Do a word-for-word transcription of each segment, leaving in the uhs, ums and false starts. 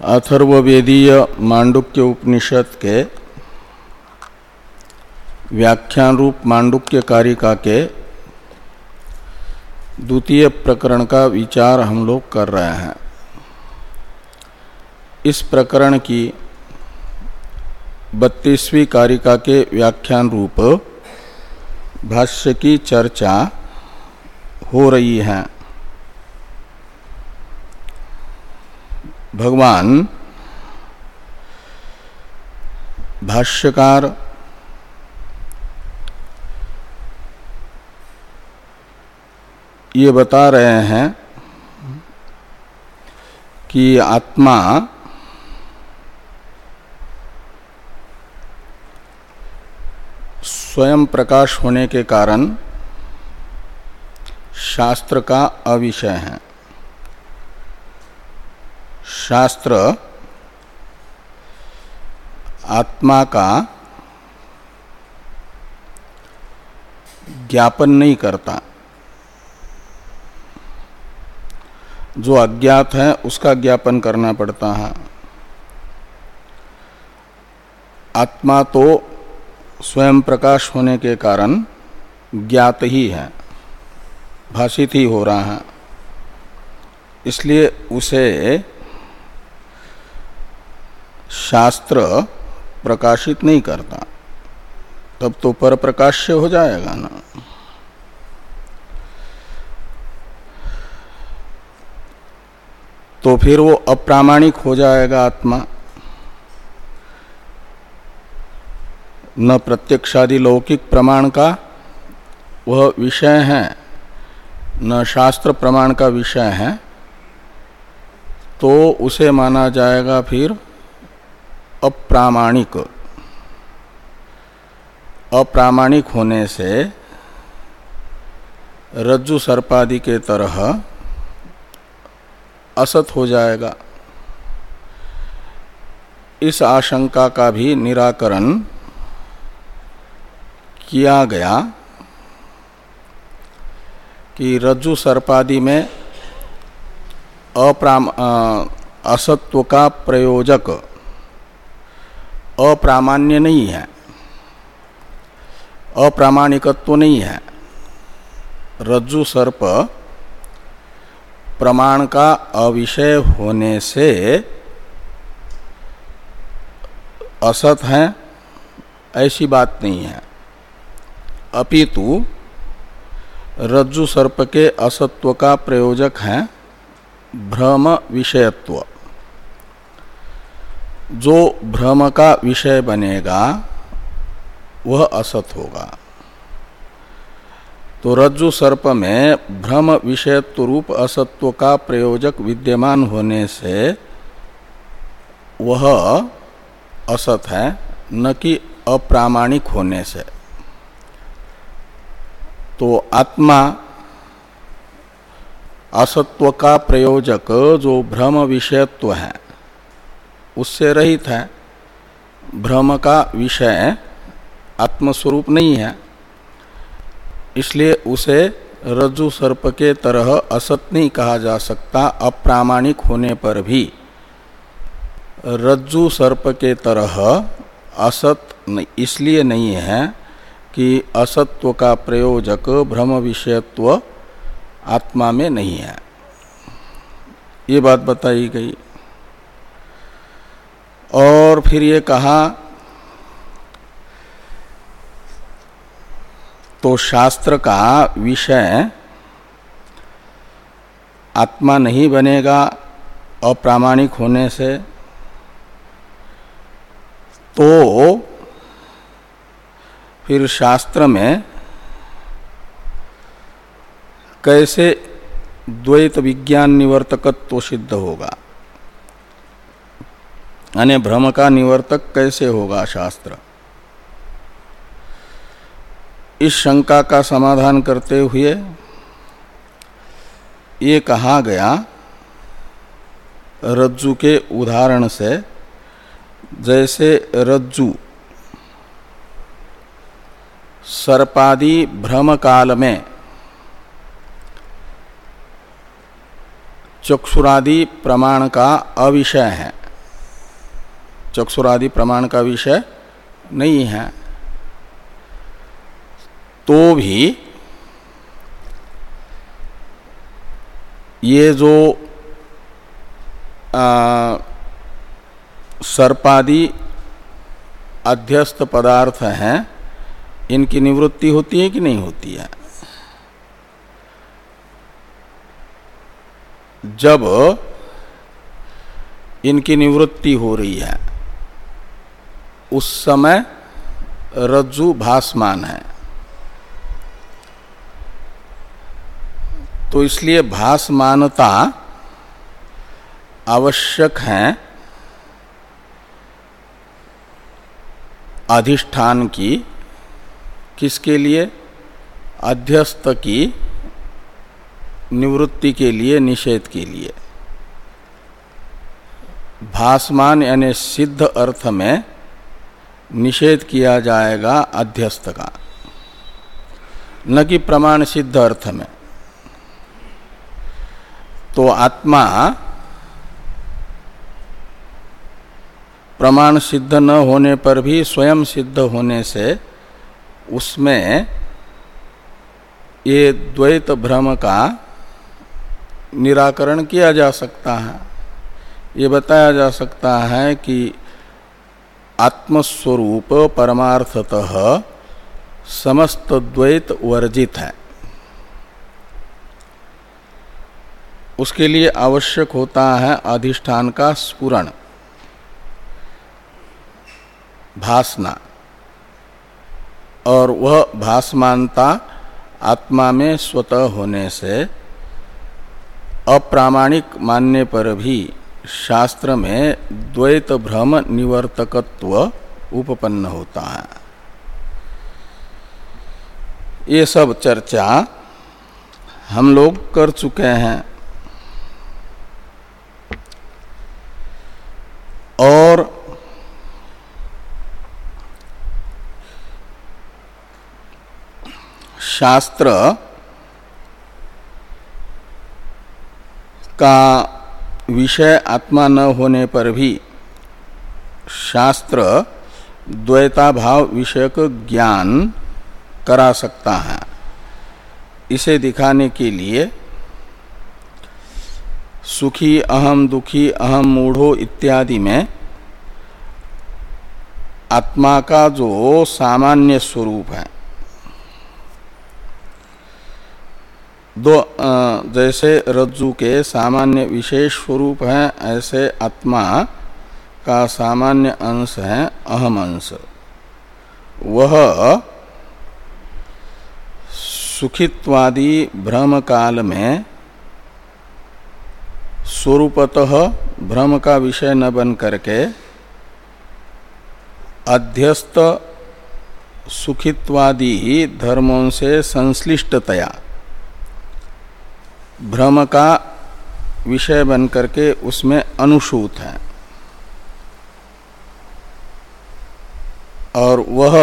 अथर्ववेदीय मांडुक्य उपनिषद के व्याख्यान रूप मांडुक्य कारिका के द्वितीय प्रकरण का विचार हम लोग कर रहे हैं। इस प्रकरण की बत्तीसवीं कारिका के व्याख्यान रूप भाष्य की चर्चा हो रही है। भगवान भाष्यकार ये बता रहे हैं कि आत्मा स्वयं प्रकाश होने के कारण शास्त्र का अविषय है। शास्त्र आत्मा का ज्ञापन नहीं करता। जो अज्ञात है उसका ज्ञापन करना पड़ता है। आत्मा तो स्वयं प्रकाश होने के कारण ज्ञात ही है, भाषित ही हो रहा है, इसलिए उसे शास्त्र प्रकाशित नहीं करता। तब तो पर प्रकाश्य हो जाएगा ना। तो फिर वो अप्रामाणिक हो जाएगा आत्मा। न प्रत्यक्षादि लौकिक प्रमाण का वह विषय है, न शास्त्र प्रमाण का विषय है, तो उसे माना जाएगा फिर अप्रामाणिक। अप्रामाणिक होने से रज्जु सर्पादि के तरह असत हो जाएगा। इस आशंका का भी निराकरण किया गया कि रज्जु सर्पादि में अप्राम असत्व का प्रयोजक अप्रामाण्य नहीं है, अप्रामाणिकत्व नहीं है। रज्जु सर्प प्रमाण का अविषय होने से असत है, ऐसी बात नहीं है। अपितु रज्जु सर्प के असत्व का प्रयोजक है भ्रम विषयत्व। जो भ्रम का विषय बनेगा वह असत होगा। तो रज्जु सर्प में भ्रम विषयत्व रूप असत्व का प्रयोजक विद्यमान होने से वह असत है, न कि अप्रामाणिक होने से। तो आत्मा असत्व का प्रयोजक जो भ्रम विषयत्व है उससे रहित है। भ्रम का विषय आत्मस्वरूप नहीं है, इसलिए उसे रज्जु सर्प के तरह असत नहीं कहा जा सकता। अप्रामाणिक होने पर भी रज्जु सर्प के तरह असत इसलिए नहीं है कि असत्व का प्रयोजक भ्रम विषयत्व आत्मा में नहीं है। ये बात बताई गई। और फिर ये कहा तो शास्त्र का विषय आत्मा नहीं बनेगा अप्रामाणिक होने से। तो फिर शास्त्र में कैसे द्वैत विज्ञान निवर्तकत्व सिद्ध होगा, यानी भ्रम का निवर्तक कैसे होगा शास्त्र। इस शंका का समाधान करते हुए ये कहा गया रज्जु के उदाहरण से, जैसे रज्जु सर्पादि भ्रम काल में चक्षुरादि प्रमाण का अविषय है, चक्षुरादि प्रमाण का विषय नहीं है, तो भी ये जो आ, सर्पादि अध्यस्त पदार्थ हैं, इनकी निवृत्ति होती है कि नहीं होती है? जब इनकी निवृत्ति हो रही है उस समय रज्जु भासमान है, तो इसलिए भासमानता आवश्यक है अधिष्ठान की। किसके लिए? अध्यस्त की निवृत्ति के लिए, निषेध के लिए। भासमान यानी सिद्ध अर्थ में निषेध किया जाएगा अध्यस्त का, न कि प्रमाण सिद्ध अर्थ में। तो आत्मा प्रमाण सिद्ध न होने पर भी स्वयं सिद्ध होने से उसमें ये द्वैत भ्रम का निराकरण किया जा सकता है। ये बताया जा सकता है कि आत्मस्वरूप परमार्थतः समस्त द्वैत वर्जित है। उसके लिए आवश्यक होता है अधिष्ठान का स्फुरण, भासना, और वह भासमानता आत्मा में स्वतः होने से अप्रामाणिक मानने पर भी शास्त्र में द्वैत भ्रम निवर्तकत्व उपपन्न होता है। ये सब चर्चा हम लोग कर चुके हैं। और शास्त्र का विषय आत्मा न होने पर भी शास्त्र द्वैताभाव विषयक ज्ञान करा सकता है। इसे दिखाने के लिए सुखी अहम, दुखी अहम, मूढ़ो इत्यादि में आत्मा का जो सामान्य स्वरूप है, दो जैसे रज्जु के सामान्य विशेष स्वरूप है, ऐसे आत्मा का सामान्य अंश है अहम अंश। वह सुखित्वादि भ्रम काल में स्वरूपतः भ्रम का विषय न बन करके अध्यस्त सुखित्वादि धर्मों से संश्लिष्टतया भ्रम का विषय बन करके उसमें अनुसूत है, और वह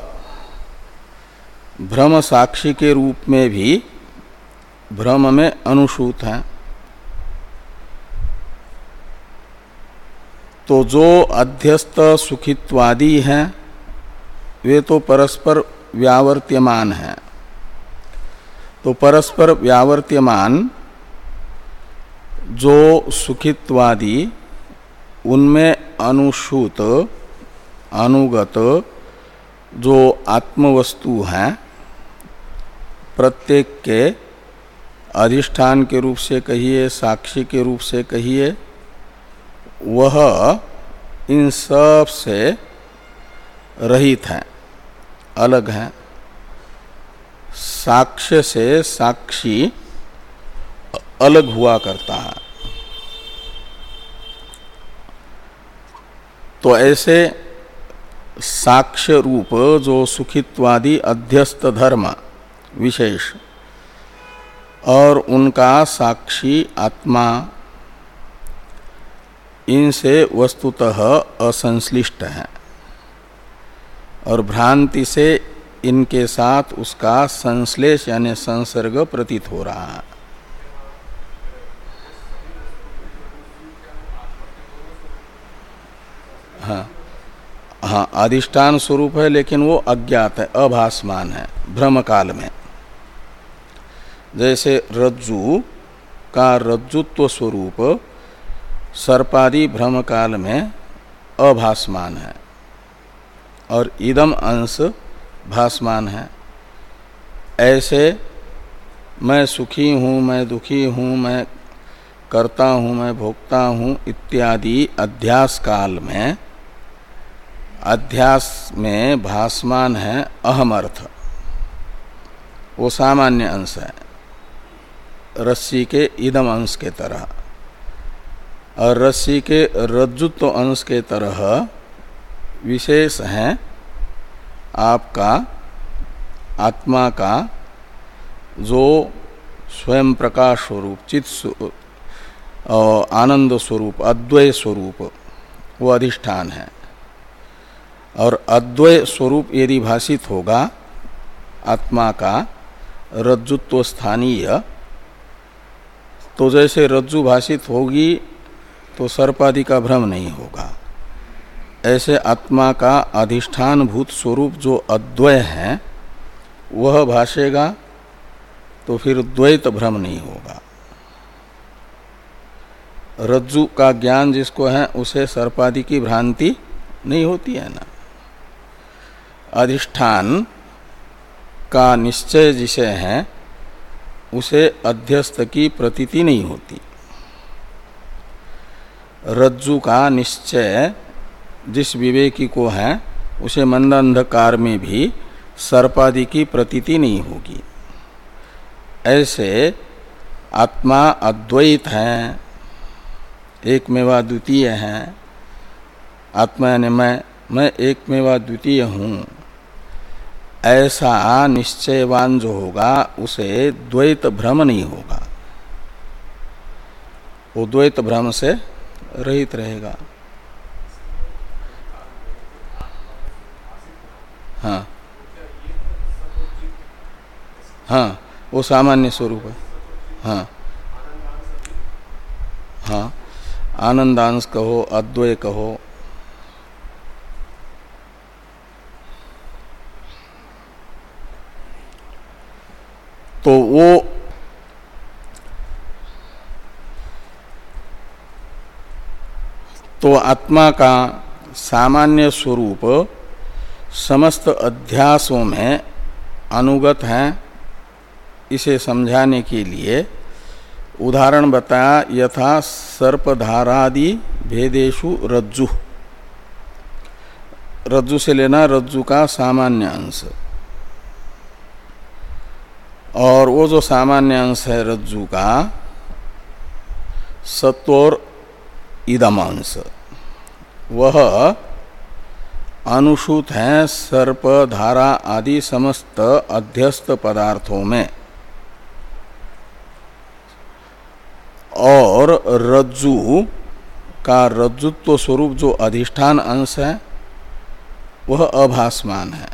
भ्रम साक्षी के रूप में भी भ्रम में अनुसूत है। तो जो अध्यस्त सुखित्वादि हैं वे तो परस्पर व्यावर्त्यमान हैं। तो परस्पर व्यावर्त्यमान जो सुखित्वादि, उनमें अनुसूत अनुगत जो आत्मवस्तु हैं, प्रत्येक के अधिष्ठान के रूप से कहिए, साक्षी के रूप से कहिए, वह इन सब से रहित है, अलग है। साक्ष्य से साक्षी अलग हुआ करता है। तो ऐसे साक्ष्य रूप जो सुखित्वादि अध्यस्त धर्म विशेष और उनका साक्षी आत्मा, इनसे वस्तुतः असंश्लिष्ट है और भ्रांति से इनके साथ उसका संश्लेष यानी संसर्ग प्रतीत हो रहा है। हाँ हाँ अधिष्ठान स्वरूप है, लेकिन वो अज्ञात है, अभासमान है भ्रम काल में। जैसे रज्जु का रज्जुत्व स्वरूप सर्पादि भ्रम काल में अभासमान है और इदम अंश भासमान है। ऐसे मैं सुखी हूँ, मैं दुखी हूँ, मैं करता हूँ, मैं भोगता हूँ इत्यादि अध्यास काल में, अध्यास में भासमान है अहम अर्थ, वो सामान्य अंश है रस्सी के इदम अंश के तरह, और रस्सी के रज्जुत्व अंश के तरह विशेष है आपका आत्मा का जो स्वयं प्रकाश स्वरूप, चित्त आनंद स्वरूप, अद्वय स्वरूप, वो अधिष्ठान है। और अद्वय स्वरूप यदि भाषित होगा आत्मा का रज्जुत्व स्थानीय, तो जैसे रज्जु भाषित होगी तो सर्पादि का भ्रम नहीं होगा, ऐसे आत्मा का अधिष्ठान भूत स्वरूप जो अद्वय है वह भाषेगा तो फिर द्वैत भ्रम नहीं होगा। रज्जु का ज्ञान जिसको है उसे सर्पादि की भ्रांति नहीं होती है ना। अधिष्ठान का निश्चय जिसे है उसे अध्यस्त की प्रतीति नहीं होती। रज्जु का निश्चय जिस विवेकी को है उसे मंद अंधकार में भी सर्पादि की प्रतीति नहीं होगी। ऐसे आत्मा अद्वैत है, एकमेवा द्वितीय है। आत्मा यानी मैं मैं एकमेवा द्वितीय हूँ, ऐसा निश्चयवान जो होगा उसे द्वैत भ्रम नहीं होगा, वो द्वैत भ्रम से रहित रहेगा। हाँ हाँ वो सामान्य स्वरूप है। हाँ हाँ आनंदांश कहो, अद्वय कहो, तो वो तो आत्मा का सामान्य स्वरूप समस्त अध्यासों में अनुगत है। इसे समझाने के लिए उदाहरण बताया, यथा सर्पधारादि भेदेषु रज्जु, रज्जु से लेना रज्जु का सामान्य अंश, और वो जो सामान्य अंश है रज्जु का सत्वर इदम अंश, वह अनुसूत है सर्प धारा आदि समस्त अध्यस्त पदार्थों में, और रज्जु का रज्जुत्व स्वरूप जो अधिष्ठान अंश है वह अभासमान है।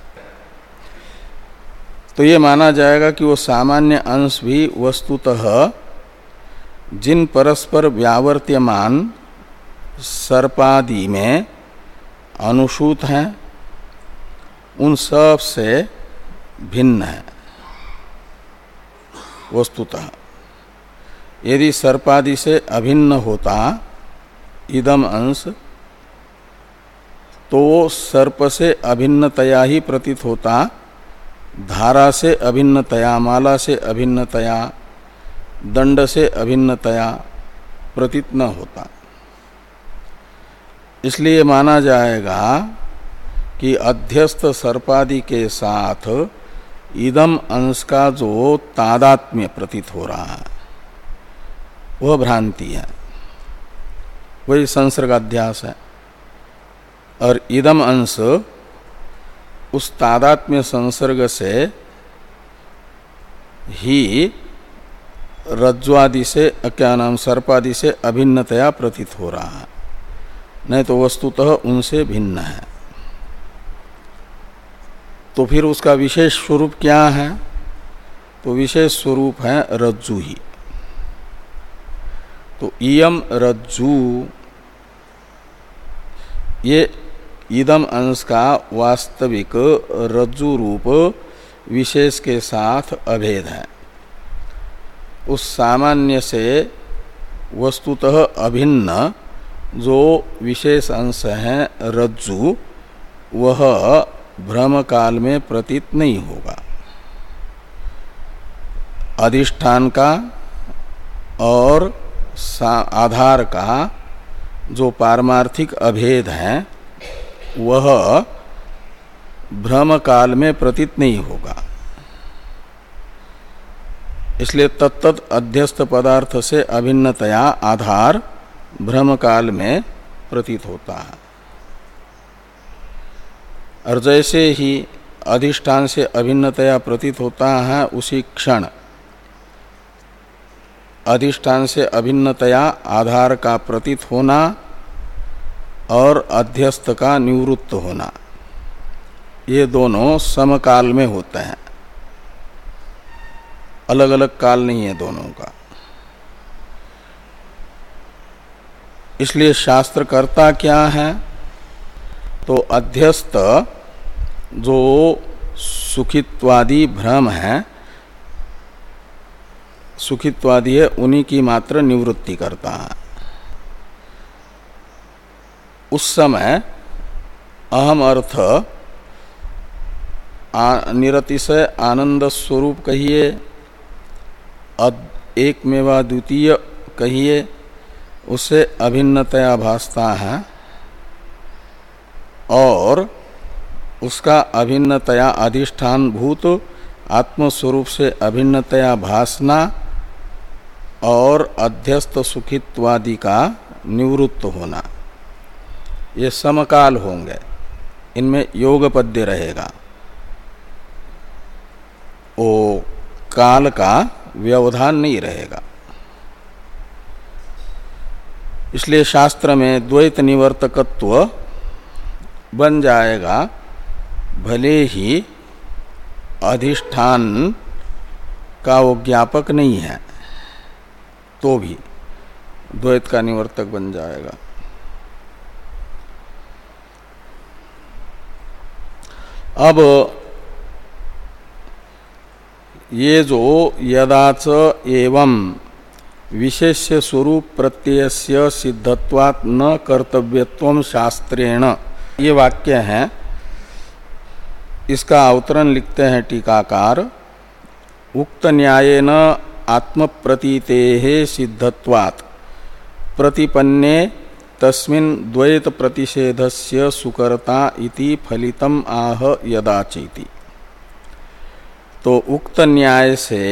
तो ये माना जाएगा कि वो सामान्य अंश भी वस्तुतः जिन परस्पर व्यावर्त्यमान सर्पादि में अनुसूत हैं उन सब से भिन्न है वस्तुतः। यदि सर्पादि से अभिन्न होता इदम अंश तो वो सर्प से अभिन्नतया ही प्रतीत होता, धारा से अभिन्नतया, माला से अभिन्नतया, दंड से अभिन्नतया प्रतीत न होता। इसलिए माना जाएगा कि अध्यस्त सर्पादि के साथ इदम अंश का जो तादात्म्य प्रतीत हो रहा है वह भ्रांति है, वही संसर्गाध्यास है। और इदम अंश उस तादात्म्य संसर्ग से ही रज्ज्वादि से, क्या नाम, सर्पादि से अभिन्नतया प्रतीत हो रहा है, नहीं तो वस्तुतः उनसे भिन्न है। तो फिर उसका विशेष स्वरूप क्या है? तो विशेष स्वरूप है रज्जु ही। तो इयम रज्जु, ये इदम अंश का वास्तविक रज्जु रूप विशेष के साथ अभेद है। उस सामान्य से वस्तुतः अभिन्न जो विशेष अंश है रज्जु, वह भ्रम काल में प्रतीत नहीं होगा। अधिष्ठान का और आधार का जो पारमार्थिक अभेद है वह भ्रम काल में प्रतीत नहीं होगा। इसलिए तत्तत् अध्यस्त पदार्थ से अभिन्नतया आधार भ्रम काल में प्रतीत होता है। और जैसे ही अधिष्ठान से अभिन्नतया प्रतीत होता है, उसी क्षण अधिष्ठान से अभिन्नतया आधार का प्रतीत होना और अध्यस्त का निवृत्त होना, ये दोनों समकाल में होते हैं, अलग अलग काल नहीं है दोनों का। इसलिए शास्त्र करता क्या है, तो अध्यस्त जो सुखित्वादि भ्रम है, सुखित्वादि है, उन्हीं की मात्र निवृत्ति करता है। उस समय अहम अर्थ निरतिशय आनंद स्वरूप कहिए, एक मेवा द्वितीय कहिए, उससे अभिन्नतया भासता है और उसका अभिन्नतया अधिष्ठान भूत आत्मस्वरूप से अभिन्नतया भासना और अध्यस्त सुखित्वादि का निवृत्त होना, ये समकाल होंगे। इनमें योगपद्य रहेगा, वो काल का व्यवधान नहीं रहेगा। इसलिए शास्त्र में द्वैत निवर्तकत्व बन जाएगा, भले ही अधिष्ठान का वो ज्ञापक नहीं है, तो भी द्वैत का निवर्तक बन जाएगा। अब ये जो यदाच एवं विशेष्य स्वरूप प्रत्ययस्य सिद्धत्वात् न कर्तव्यत्वं शास्त्रेण, ये वाक्य है, इसका अवतरण लिखते हैं टीकाकार। उक्त न्यायेन आत्मप्रतीतेः सिद्धत्वात् प्रतिपन्ने तस्मिन् द्वैत प्रतिषेधस्य सुकर्ता इति फलितम आह यदाचेति। तो उक्त न्याय से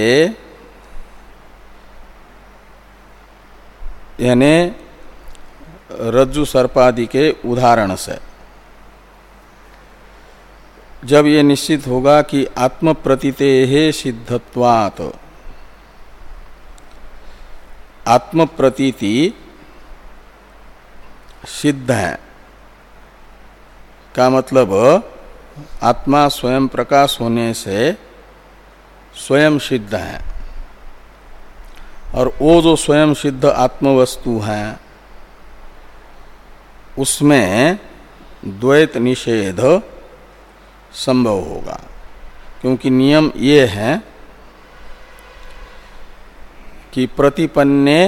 यानी रज्जु सर्पादि के उदाहरण से जब ये निश्चित होगा कि आत्म प्रतीतेः सिद्धत्वात्, आत्म प्रतीति सिद्ध है का मतलब आत्मा स्वयं प्रकाश होने से स्वयं सिद्ध है, और वो जो स्वयं सिद्ध आत्मवस्तु है उसमें द्वैत निषेध संभव होगा। क्योंकि नियम ये है कि प्रतिपन्ने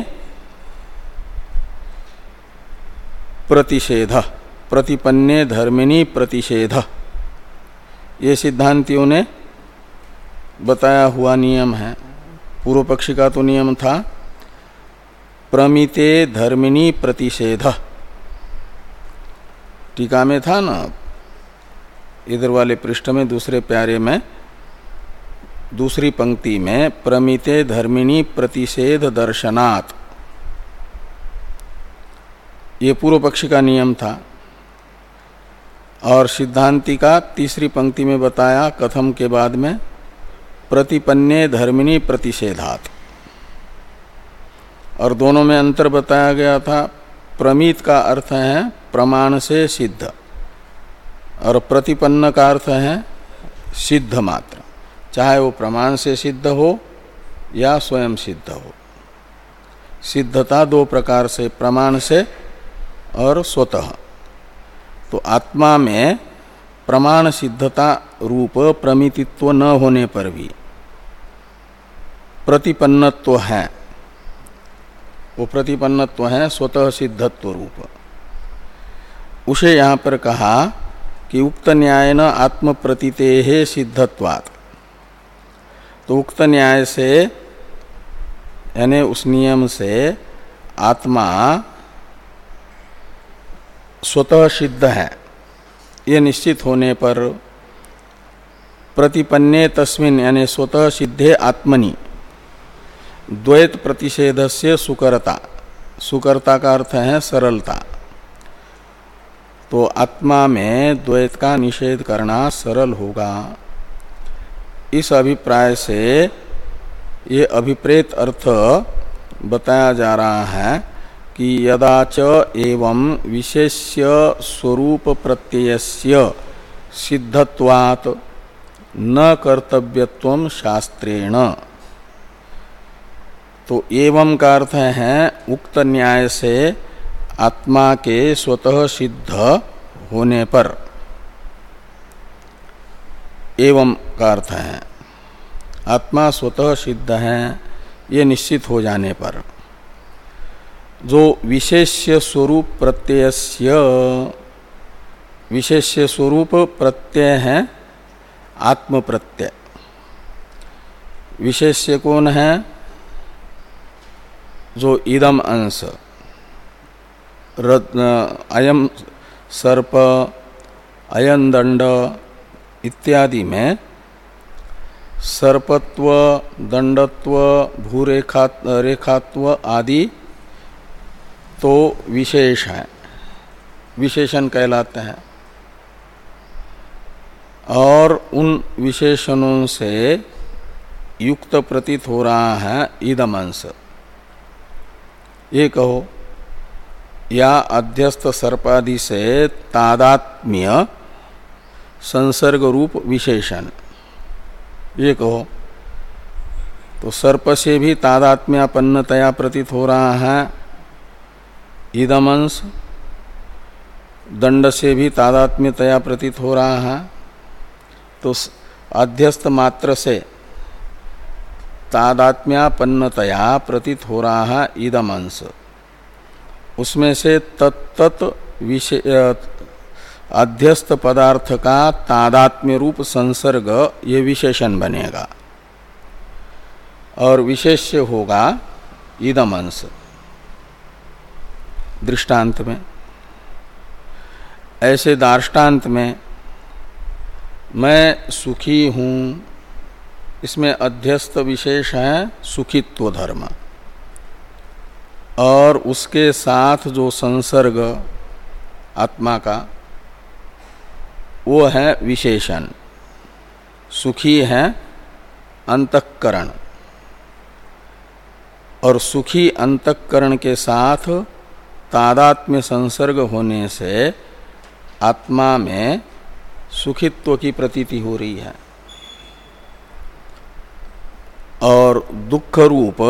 प्रतिषेध, प्रतिपन्ने धर्मिणी प्रतिषेध, ये सिद्धांतियों ने बताया हुआ नियम है। पूर्व पक्षी का तो नियम था प्रमिते धर्मिणी प्रतिषेध, टीका में था ना, इधर वाले पृष्ठ में दूसरे प्यारे में दूसरी पंक्ति में प्रमिते धर्मिणी प्रतिषेध दर्शनात्, ये पूर्व पक्षी का नियम था। और सिद्धांति का तीसरी पंक्ति में बताया कथम के बाद में प्रतिपन्ने धर्मिणी प्रतिषेधात्, और दोनों में अंतर बताया गया था। प्रमित का अर्थ है प्रमाण से सिद्ध, और प्रतिपन्न का अर्थ है सिद्ध मात्र, चाहे वो प्रमाण से सिद्ध हो या स्वयं सिद्ध हो। सिद्धता दो प्रकार से, प्रमाण से और स्वतः। तो आत्मा में प्रमाण सिद्धता रूप प्रमितित्व न होने पर भी प्रतिपन्नत्व है। वो प्रतिपन्नत्व है स्वतः सिद्धत्व रूप। उसे यहाँ पर कहा कि उक्त न्यायन आत्म प्रतीतेः सिद्धत्वात्। तो उक्त न्याय से यानी उस नियम से आत्मा स्वतः सिद्ध है ये निश्चित होने पर प्रतिपन्ने तस्मिन् यानी स्वतः सिद्धे आत्मनि द्वैत प्रतिषेधस्य सुकरता। सुकरता का अर्थ है सरलता। तो आत्मा में द्वैत का निषेध करना सरल होगा। इस अभिप्राय से ये अभिप्रेत अर्थ बताया जा रहा है कि यदा च एवं विशेष्य स्वरूप प्रत्ययस्य सिद्धत्वात् न कर्तव्यत्वं शास्त्रेण। तो एवं का अर्थ है उक्त न्याय से आत्मा के स्वतः सिद्ध होने पर, एवं का अर्थ है आत्मा स्वतः सिद्ध है ये निश्चित हो जाने पर जो विशेष्य स्वरूप प्रत्ययस्य, विशेष्य स्वरूप प्रत्यय है आत्म प्रत्यय। विशेष्य कौन है? जो इदम अंश अयम सर्प अयन दंड इत्यादि में सर्पत्व दंडत्व भूरेखा रेखात्व आदि तो विशेष है, विशेषण कहलाते हैं। और उन विशेषणों से युक्त प्रतीत हो रहा है इदम अंश। ये कहो या अध्यस्त सर्पादि से तादात्म्य संसर्ग रूप विशेषण, ये कहो तो सर्प से भी तादात्म्यापन्नतया प्रतीत हो रहा है इदम अंश, दंड से भी तादात्म्यतया प्रतीत हो रहा है। तो अध्यस्त मात्र से तादात्म्यापन्नतया प्रतीत हो रहा है इदम अंश। उसमें से तत्त विषय अध्यस्त पदार्थ का तादात्म्य रूप संसर्ग ये विशेषण बनेगा और विशेष्य होगा इदम अंश। दृष्टांत में ऐसे दार्ष्टान्त में मैं सुखी हूँ, इसमें अध्यस्त विशेष है सुखित्व धर्म और उसके साथ जो संसर्ग आत्मा का वो है विशेषण। सुखी है अंतःकरण और सुखी अंतःकरण के साथ तादात्म्य संसर्ग होने से आत्मा में सुखित्व की प्रतीति हो रही है। और दुख रूप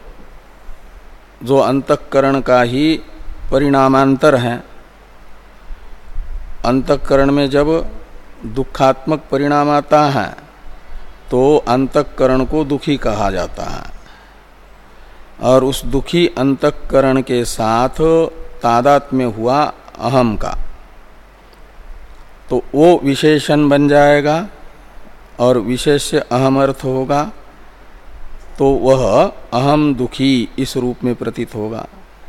जो अंतःकरण का ही परिणामांतर है, अंतःकरण में जब दुखात्मक परिणाम आता है तो अंतःकरण को दुखी कहा जाता है और उस दुखी अंतःकरण के साथ तादात्म्य हुआ अहम का तो वो विशेषण बन जाएगा और विशेष्य अहम अर्थ होगा तो वह अहम दुखी इस रूप में प्रतीत होगा।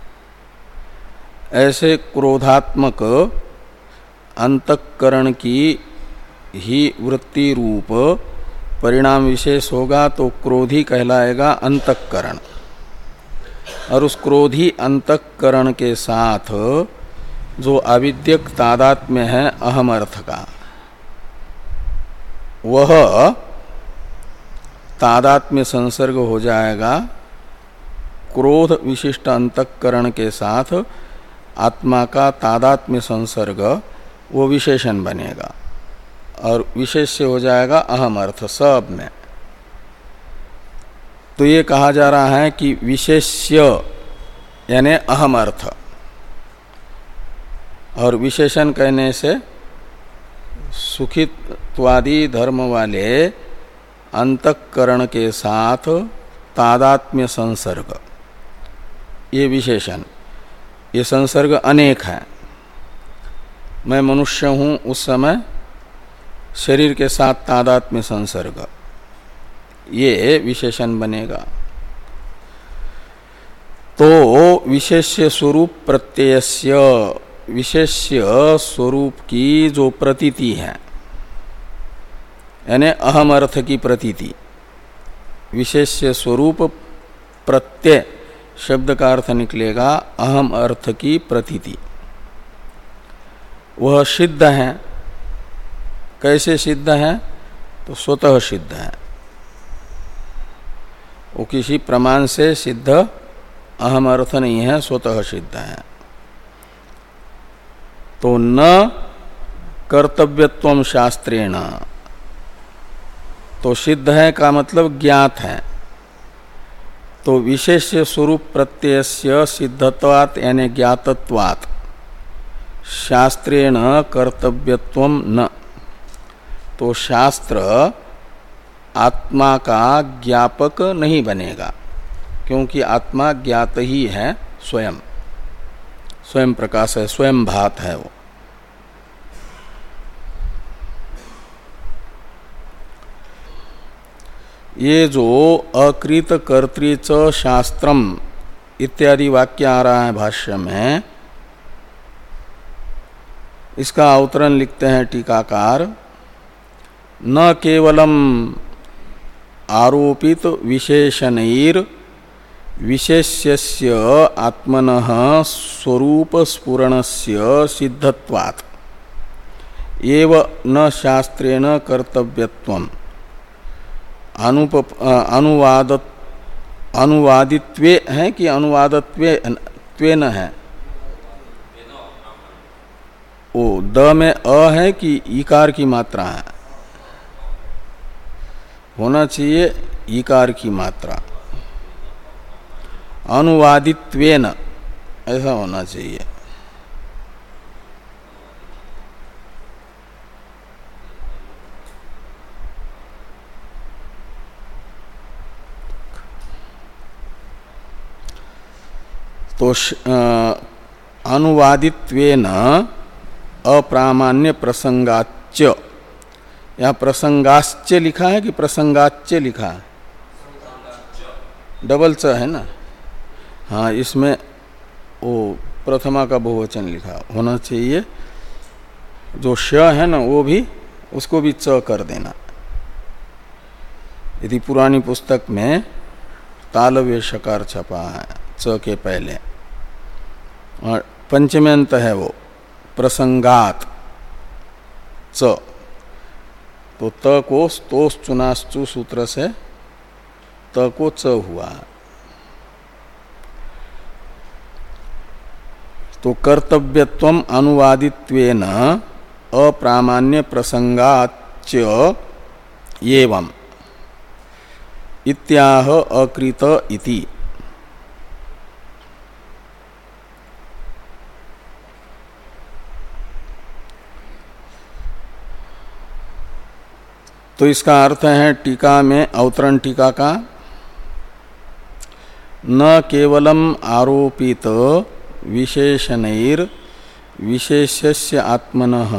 ऐसे क्रोधात्मक अंतःकरण की ही वृत्ति रूप परिणाम विशेष होगा तो क्रोधी कहलाएगा अंतःकरण और उस क्रोधी अंतःकरण के साथ जो अविद्यक तादात्म्य है अहम अर्थ का, वह तादात्म्य संसर्ग हो जाएगा क्रोध विशिष्ट अंतःकरण के साथ आत्मा का तादात्म्य संसर्ग वो विशेषण बनेगा और विशेष्य हो जाएगा अहम अर्थ सब में। तो ये कहा जा रहा है कि विशेष्य यानी अहम अर्थ और विशेषण कहने से सुखित्वादि धर्म वाले अंतःकरण के साथ तादात्म्य संसर्ग, ये विशेषण, ये संसर्ग अनेक है। मैं मनुष्य हूँ उस समय शरीर के साथ तादात्म्य संसर्ग, ये विशेषण बनेगा। तो विशेष्य स्वरूप प्रत्ययस्य, विशेष्य स्वरूप की जो प्रतीति है, यानी अहम अर्थ की प्रतीति, विशेष्य स्वरूप प्रत्यय शब्द का अर्थ निकलेगा अहम अर्थ की प्रतीति, वह सिद्ध है। कैसे सिद्ध है? तो स्वतः सिद्ध है, वो किसी प्रमाण से सिद्ध अहम अर्थ नहीं है, स्वतः सिद्ध है। तो न कर्तव्यत्वम शास्त्रेण, तो सिद्ध है का मतलब ज्ञात है। तो विशेष स्वरूप प्रत्ययस्य सिद्धत्वात् यानी ज्ञातत्वात् शास्त्रेण कर्तव्यत्वम न, तो शास्त्र आत्मा का ज्ञापक नहीं बनेगा, क्योंकि आत्मा ज्ञात ही है, स्वयं स्वयं प्रकाश है, स्वयं भात है वो। ये जो अकृत कर्तृच शास्त्रम इत्यादि वाक्य आ रहा है भाष्य में, इसका अवतरण लिखते हैं टीकाकार, न केवलम आरोपित विशेषणैर विशेष्यस्य आत्मनः स्वरूप स्फुरणस्य सिद्धत्वात् एव न शास्त्रेण कर्तव्यत्वम् अनुप अनुवाद अनुवादित्वे है कि अनुवादत्वे त्वेन है? ओ द में अ है कि ईकार की मात्रा है? होना चाहिए ईकार की मात्रा, अनुवादित्वेन ऐसा होना चाहिए। तो अनुवादित्वेन अप्रामाण्य प्रसंगाच्य, यहाँ प्रसंगाच्य लिखा है कि प्रसंगाच्य लिखा है? डबल च है ना? हाँ, इसमें वो प्रथमा का बहुवचन लिखा होना चाहिए। जो श है ना वो भी, उसको भी च कर देना। यदि पुरानी पुस्तक में तालव्य शकार छपा है च के पहले, और पंचमेंत है वो प्रसंगात च, तो त को स्तोष चुनाश्चु सूत्र से त को च हुआ। तो कर्तव्यत्वम अनुवादित्वेन अप्रामाण्य प्रसंगाच्य एवं इत्याह अकृत इति। तो इसका अर्थ है टीका में, अवतरण टीका का, न केवलम आरोपित विशेषणैर विशेष्यस्य आत्मनः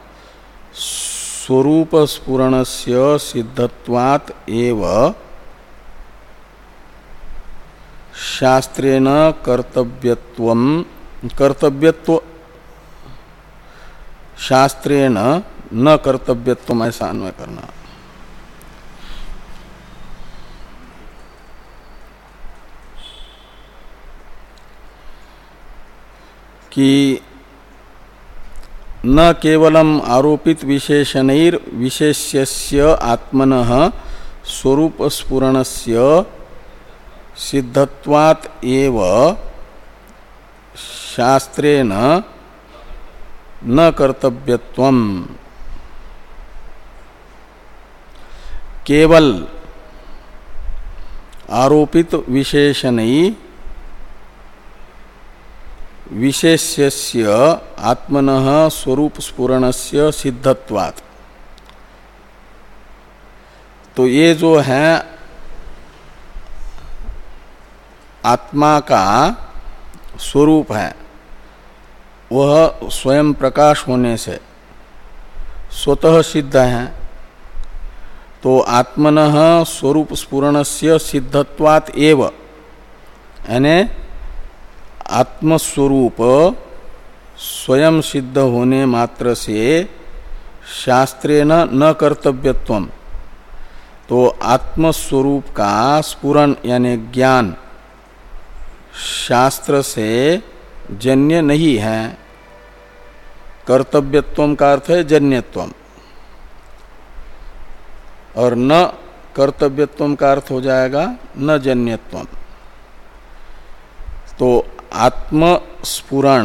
स्वरूप स्फुरणस्य सिद्धत्वात् एव शास्त्रेण कर्तव्यत्वम कर्तव्यत्व शास्त्रेण न कर्तव्यत्वम, ऐसा अन्वय करना। कि न केवलम आरोपित विशेषणैर विशेष्यस्य आत्मनः स्वरूप स्फुरणस्य सिद्धत्वात् एव शास्त्रेण न कर्तव्यत्वम, केवल आरोपित विशेषणै विशेष्यस्य आत्मनः स्वरूप स्फुरणस्य सिद्धत्वात्। तो ये जो है आत्मा का स्वरूप है वह स्वयं प्रकाश होने से स्वतः सिद्ध है। तो आत्मनः स्वरूप स्फुरणस्य सिद्धत्वात् एव, यानी आत्मस्वरूप स्वयं सिद्ध होने मात्र से शास्त्रेण न कर्तव्यत्वम, तो आत्मस्वरूप का स्फुरण यानी ज्ञान शास्त्र से जन्य नहीं है। कर्तव्यत्वम का अर्थ है जन्यत्वम, और न कर्तव्यत्वम का अर्थ हो जाएगा न जन्यत्वम। तो आत्मस्फुरण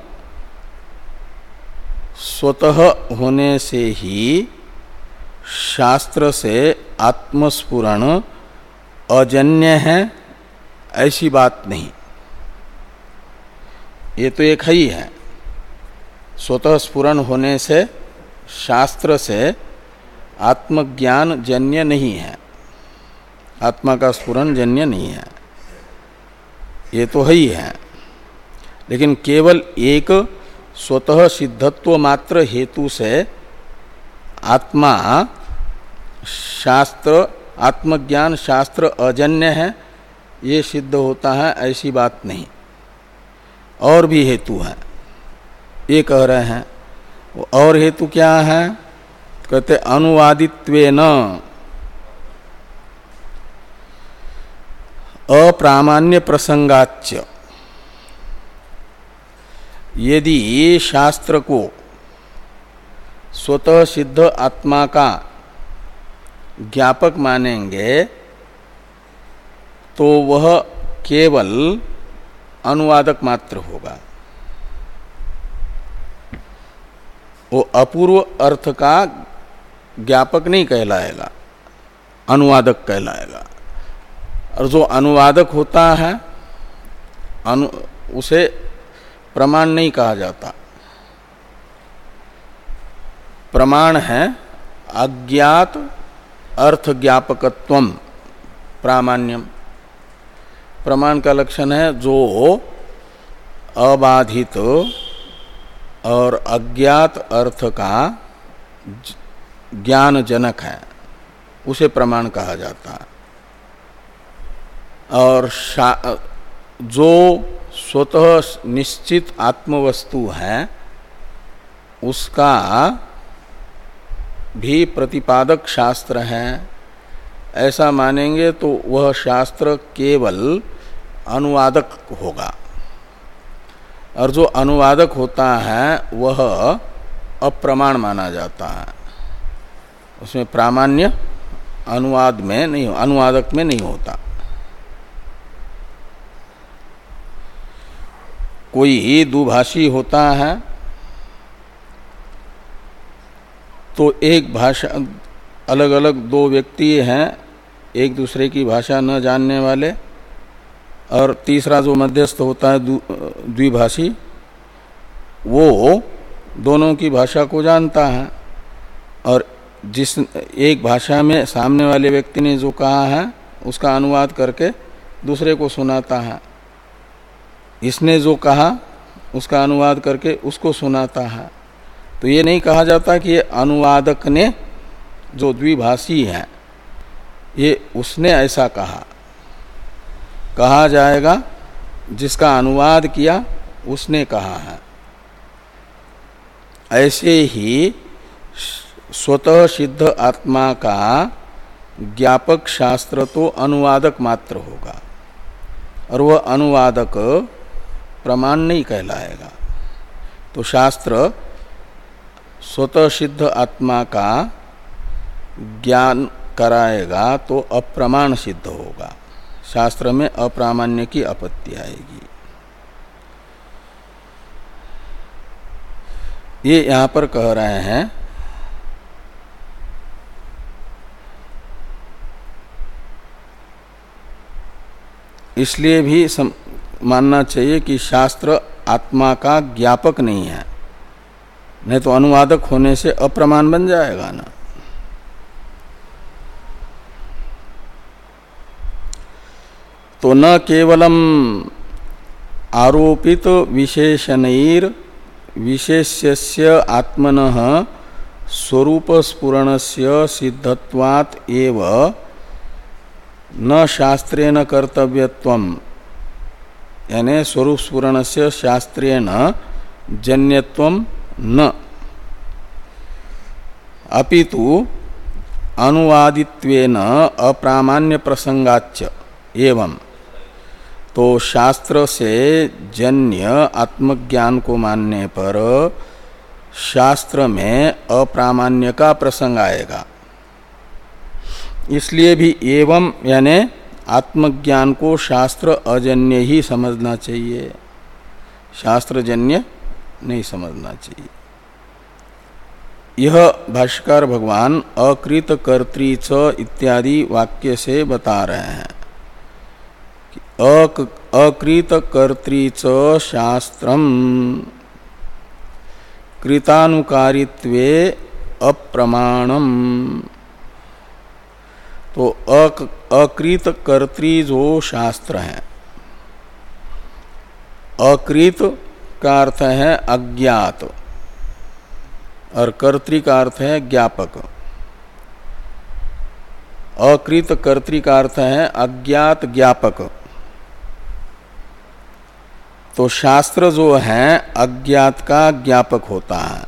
स्वतः होने से ही शास्त्र से आत्मस्फुरण अजन्य है ऐसी बात नहीं। ये तो एक ही है, स्वतः स्फुरण होने से शास्त्र से आत्मज्ञान जन्य नहीं है, आत्मा का स्फुरण जन्य नहीं है, ये तो ही है। लेकिन केवल एक स्वतः सिद्धत्व मात्र हेतु से आत्मा शास्त्र आत्मज्ञान शास्त्र अजन्य है ये सिद्ध होता है ऐसी बात नहीं। और भी हेतु है, ये कह रहे हैं। और हेतु क्या है? कहते अनुवादित्वेन अप्रामाण्य प्रसंगाच्य। यदि शास्त्र को स्वतः सिद्ध आत्मा का ज्ञापक मानेंगे तो वह केवल अनुवादक मात्र होगा, वो अपूर्व अर्थ का ज्ञापक नहीं कहलाएगा, अनुवादक कहलाएगा। और जो अनुवादक होता है अनु उसे प्रमाण नहीं कहा जाता। प्रमाण है अज्ञात अर्थ ज्ञापकत्वम प्रामाण्यम। प्रमाण का लक्षण है जो अबाधित और अज्ञात अर्थ का ज्ञान जनक है, उसे प्रमाण कहा जाता है। और जो स्वतः निश्चित आत्मवस्तु है उसका भी प्रतिपादक शास्त्र है ऐसा मानेंगे तो वह शास्त्र केवल अनुवादक होगा। और जो अनुवादक होता है वह अप्रमाण माना जाता है, उसमें प्रामाण्य अनुवाद में नहीं, अनुवादक में नहीं होता। कोई दुभाषी होता है तो एक भाषा, अलग अलग दो व्यक्ति हैं एक दूसरे की भाषा न जानने वाले, और तीसरा जो मध्यस्थ होता है द्विभाषी, वो दोनों की भाषा को जानता है और जिस एक भाषा में सामने वाले व्यक्ति ने जो कहा है उसका अनुवाद करके दूसरे को सुनाता है, इसने जो कहा उसका अनुवाद करके उसको सुनाता है। तो ये नहीं कहा जाता कि ये अनुवादक ने, जो द्विभाषी है, ये उसने ऐसा कहा। कहा जाएगा जिसका अनुवाद किया उसने कहा है। ऐसे ही स्वतः सिद्ध आत्मा का ज्ञापक शास्त्र तो अनुवादक मात्र होगा और वह अनुवादक प्रमाण नहीं कहलाएगा। तो शास्त्र स्वतः सिद्ध आत्मा का ज्ञान कराएगा तो अप्रमाण सिद्ध होगा, शास्त्र में अप्रामाण्य की आपत्ति आएगी। ये यहां पर कह रहे हैं इसलिए भी सम, मानना चाहिए कि शास्त्र आत्मा का ज्ञापक नहीं है, नहीं तो अनुवादक होने से अप्रमाण बन जाएगा ना। तो न केवलम आरोपित विशेषणैर विशेष्यस्य आत्मनः स्वरूप स्फुरणस्य सिद्धत्वात् एव न शास्त्रेण कर्तव्यत्वम, यानी स्वरूप स्फुरणस्य शास्त्रेण जन्यत्वम न, अपितु अनुवादित्वेन अप्रामाण्य प्रसंगाच्च एवं, तो शास्त्र से जन्य आत्मज्ञान को मानने पर शास्त्र में अप्रामाण्य का प्रसंग आएगा। इसलिए भी एवं यानी आत्मज्ञान को शास्त्र अजन्य ही समझना चाहिए, शास्त्रजन्य नहीं समझना चाहिए। यह भाष्यकार भगवान अकृत कर्तृच इत्यादि वाक्य से बता रहे हैं कि अकृत कर्तृच शास्त्रम कृतानुकारित्वे अप्रमाणम। तो अकृत कर्तृ जो शास्त्र है, अकृत का अर्थ है अज्ञात और कर्तृ का अर्थ है ज्ञापक। अकृत कर्तृ का अर्थ है अज्ञात ज्ञापक। तो शास्त्र जो है अज्ञात का ज्ञापक होता है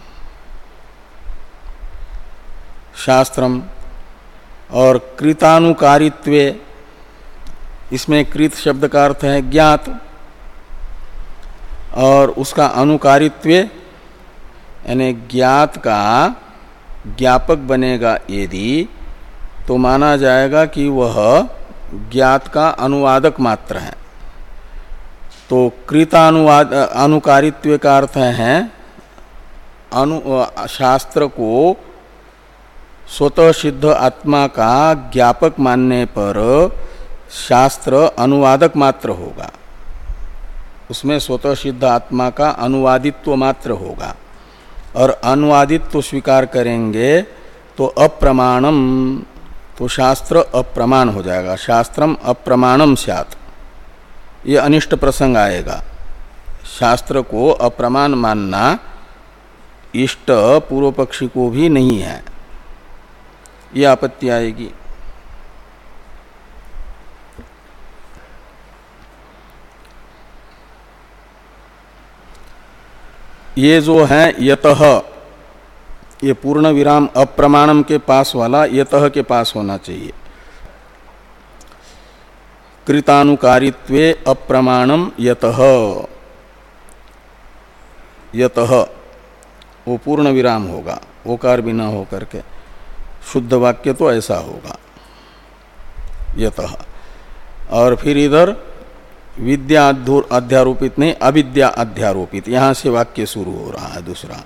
शास्त्रम। और कृतानुकारित्वे, इसमें कृत शब्द का अर्थ है ज्ञात, और उसका अनुकारित्वे यानी ज्ञात का ज्ञापक बनेगा यदि, तो माना जाएगा कि वह ज्ञात का अनुवादक मात्र है। तो कृतानुवाद अनुकारित्व का अर्थ है अनु शास्त्र को स्वतः सिद्ध आत्मा का ज्ञापक मानने पर शास्त्र अनुवादक मात्र होगा, उसमें स्वतः सिद्ध आत्मा का अनुवादित्व मात्र होगा। और अनुवादित्व स्वीकार करेंगे तो अप्रमाणम, तो शास्त्र अप्रमाण हो जाएगा, शास्त्रम अप्रमाणम स्यात्, ये अनिष्ट प्रसंग आएगा। शास्त्र को अप्रमाण मानना इष्ट पूर्व पक्षी को भी नहीं है, ये आपत्ति आएगी। ये जो है यतः, ये पूर्ण विराम अप्रमाणम के पास वाला यतः के पास होना चाहिए। कृतानुकारित्वे अप्रमाणम यतः, यतः वो पूर्ण विराम होगा, ओकार बिना हो करके। शुद्ध वाक्य तो ऐसा होगा यतः। और फिर इधर विद्या अध्यारोपित नहीं, अविद्या अध्यारोपित, यहां से वाक्य शुरू हो रहा है दूसरा।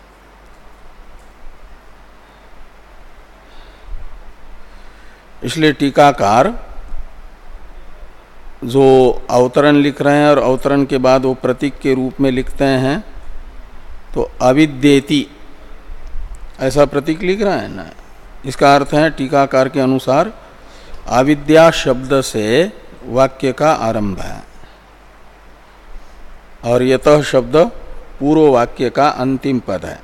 इसलिए टीकाकार जो अवतरण लिख रहे हैं और अवतरण के बाद वो प्रतीक के रूप में लिखते हैं, तो अविद्येति ऐसा प्रतीक लिख रहे हैं ना, इसका अर्थ है टीकाकार के अनुसार अविद्या शब्द से वाक्य का आरंभ है, और यतः शब्द पूर्व वाक्य का अंतिम पद है।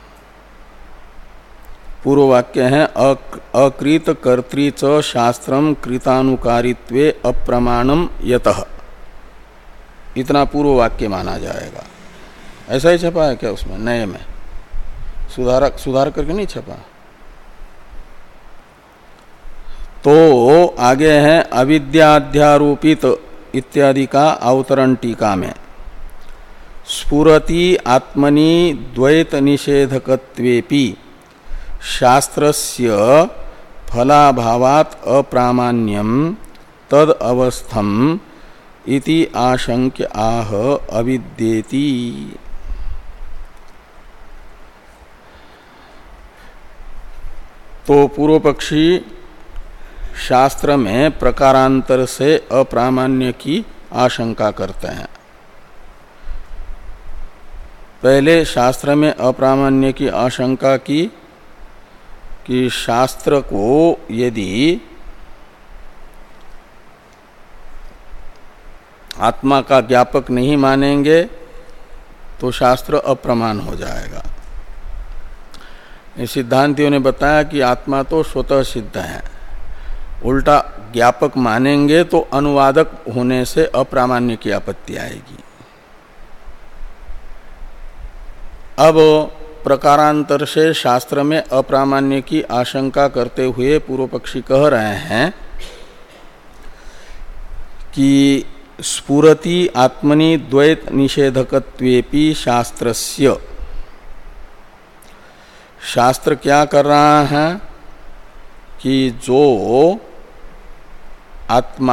पूर्व वाक्य है अकृत कर्तृ च शास्त्रम कृतानुकारित्वे अप्रमाणम यतः, इतना पूर्व वाक्य माना जाएगा। ऐसा ही छपा है क्या उसमें नए में? सुधार सुधार करके नहीं छपा। तो आगे है अविद्याध्यारोपित इत्यादि का अवतरण टीका में स्फुरति आत्मनि द्वैत निषेधकत्वेपि शास्त्रस्य फलाभावात् अप्रामाण्यम तद अवस्थम इति आशंक्य आह अविद्येति। तो पूर्व पक्षी शास्त्र में प्रकारांतर से अप्रामाण्य की आशंका करते हैं। पहले शास्त्र में अप्रामाण्य की आशंका की कि शास्त्र को यदि आत्मा का ज्ञापक नहीं मानेंगे तो शास्त्र अप्रमाण हो जाएगा। सिद्धांतियों ने बताया कि आत्मा तो स्वतः सिद्ध है, उल्टा ज्ञापक मानेंगे तो अनुवादक होने से अप्रामाण्य की आपत्ति आएगी। अब प्रकारांतर से शास्त्र में अप्रामाण्य की आशंका करते हुए पूर्व पक्षी कह रहे हैं कि स्फुरति आत्मनि द्वैत निषेधकत्वेपि शास्त्रस्य, शास्त्र क्या कर रहा है कि जो आत्मा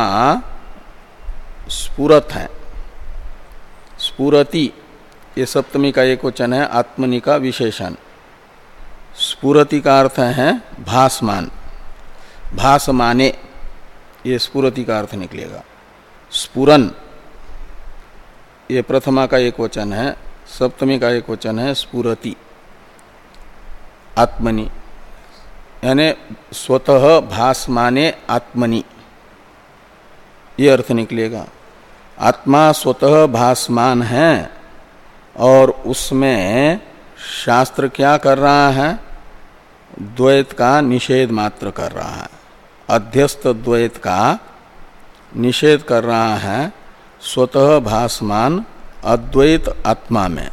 स्फुरत है, स्फुरति ये सप्तमी का एक वचन है, आत्मनि का विशेषण। स्फुरति का अर्थ है भासमान, भासमाने, ये स्फुरति का अर्थ निकलेगा। स्फुरन ये प्रथमा का एक वचन है, सप्तमी का एक वचन है स्फुरति आत्मनि, यानी स्वतः भासमाने आत्मनि, ये अर्थ निकलेगा। आत्मा स्वतः भासमान है और उसमें शास्त्र क्या कर रहा है, द्वैत का निषेध मात्र कर रहा है, अध्यस्त द्वैत का निषेध कर रहा है स्वतः भासमान अद्वैत आत्मा में।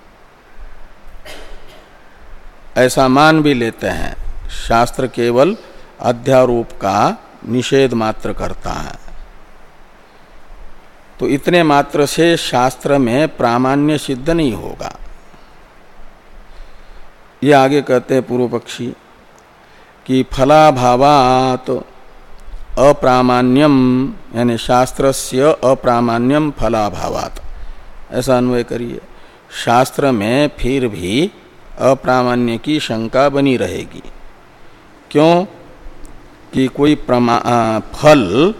ऐसा मान भी लेते हैं, शास्त्र केवल अध्यारोप का निषेध मात्र करता है। तो इतने मात्र से शास्त्र में प्रामाण्य सिद्ध नहीं होगा। ये आगे कहते हैं पूर्व पक्षी कि फलाभावात अप्रामाण्यम, यानी शास्त्रस्य अप्रामाण्यम फलाभावात, ऐसा अन्वय करिए। शास्त्र में फिर भी अप्रामाण्य की शंका बनी रहेगी। क्यों? कि कोई प्रमा फल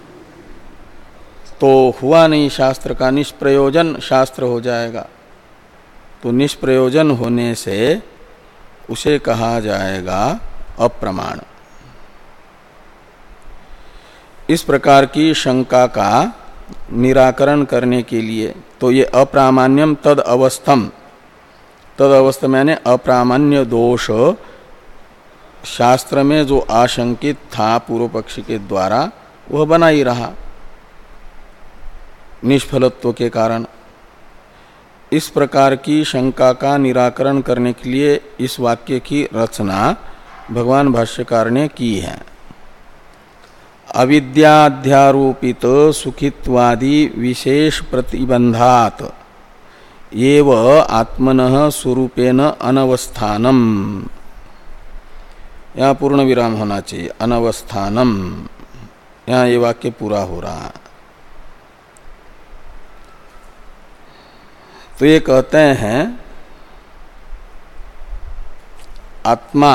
तो हुआ नहीं शास्त्र का, निष्प्रयोजन शास्त्र हो जाएगा। तो निष्प्रयोजन होने से उसे कहा जाएगा अप्रमाण। इस प्रकार की शंका का निराकरण करने के लिए तो ये अप्रामाण्यम तद अवस्थम, तद अवस्था मैंने अप्रामाण्य दोष शास्त्र में जो आशंकित था पूर्व पक्षी के द्वारा वह बना ही रहा निष्फलत्व के कारण। इस प्रकार की शंका का निराकरण करने के लिए इस वाक्य की रचना भगवान भाष्यकार ने की है। अविद्याध्यारोपित सुखित्वादि विशेष प्रतिबंधात एव आत्मनः स्वरूपेण अनवस्थानम, यहाँ पूर्ण विराम होना चाहिए, अनवस्थानम, यहाँ ये वाक्य पूरा हो रहा है। तो ये कहते हैं आत्मा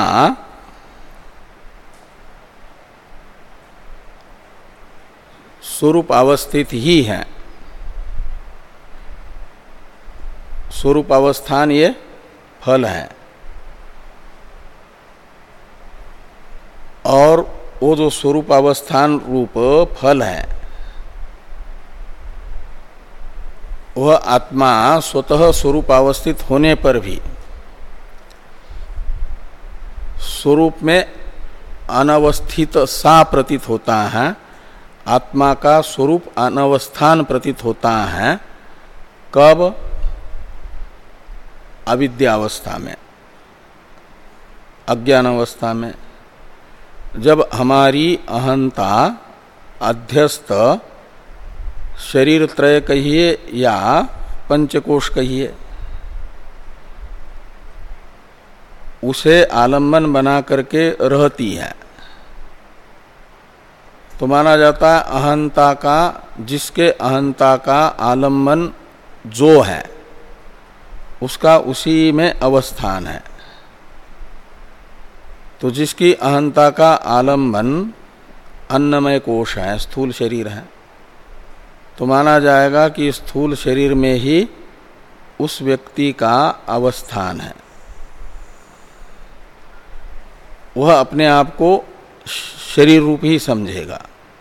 स्वरूप अवस्थित ही है। स्वरूप अवस्थान ये फल है, और वो जो स्वरूप अवस्थान रूप फल है वह आत्मा स्वतः स्वरूप अवस्थित होने पर भी स्वरूप में अनवस्थित सा प्रतीत होता है। आत्मा का स्वरूप अनवस्थान प्रतीत होता है। कब? अविद्या अवस्था में, अज्ञान अवस्था में, जब हमारी अहंता अध्यस्त शरीर त्रय कहिए या पंचकोश कहिए, उसे आलम्बन बना करके रहती है, तो माना जाता है अहंता का, जिसके अहंता का आलम्बन जो है उसका उसी में अवस्थान है। तो जिसकी अहंता का आलम्बन अन्नमय कोश है, स्थूल शरीर है, तो माना जाएगा कि स्थूल शरीर में ही उस व्यक्ति का अवस्थान है। वह अपने आप को शरीर रूप ही समझेगा।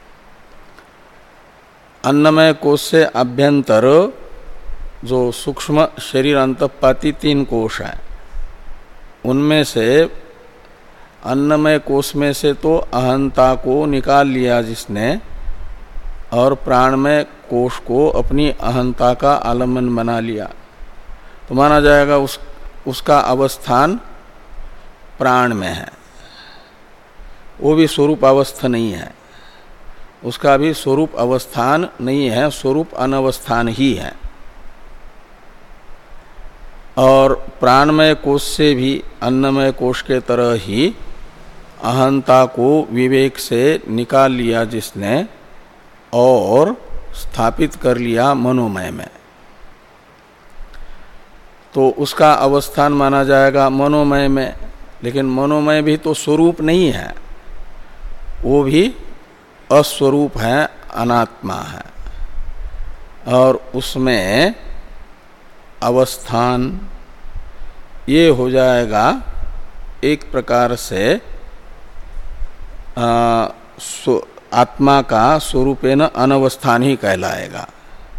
अन्नमय कोश से अभ्यंतर जो सूक्ष्म शरीर अंतःपाती तीन कोश हैं, उनमें से अन्नमय कोश में से तो अहंता को निकाल लिया जिसने, और प्राणमय कोश को अपनी अहंता का आलम्बन बना लिया, तो माना जाएगा उस उसका अवस्थान प्राण में है। वो भी स्वरूप अवस्था नहीं है, उसका भी स्वरूप अवस्थान नहीं है, स्वरूप अनवस्थान ही है। और प्राणमय कोश से भी अन्नमय कोश के तरह ही अहंता को विवेक से निकाल लिया जिसने और स्थापित कर लिया मनोमय में, तो उसका अवस्थान माना जाएगा मनोमय में। लेकिन मनोमय भी तो स्वरूप नहीं है, वो भी अस्वरूप है, अनात्मा है। और उसमें अवस्थान ये हो जाएगा एक प्रकार से आ, आत्मा का स्वरूपेन अनवस्थान ही कहलाएगा।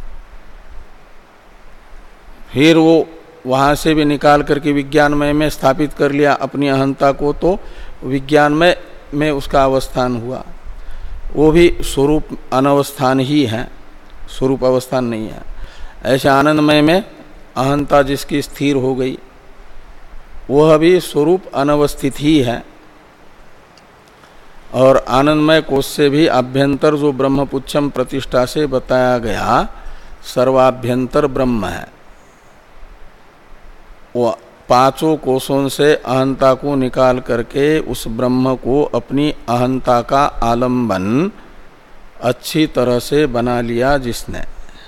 फिर वो वहाँ से भी निकाल करके विज्ञानमय में स्थापित कर लिया अपनी अहंता को, तो विज्ञानमय में उसका अवस्थान हुआ, वो भी स्वरूप अनवस्थान ही है, स्वरूप अवस्थान नहीं है। ऐसे आनंदमय में अहंता जिसकी स्थिर हो गई, वह भी स्वरूप अनवस्थित ही है। और आनंदमय कोश से भी आभ्यंतर जो ब्रह्मपुच्छम प्रतिष्ठा से बताया गया सर्वाभ्यंतर ब्रह्म है, वो पांचों कोशों से अहंता को निकाल करके उस ब्रह्म को अपनी अहंता का आलंबन अच्छी तरह से बना लिया जिसने,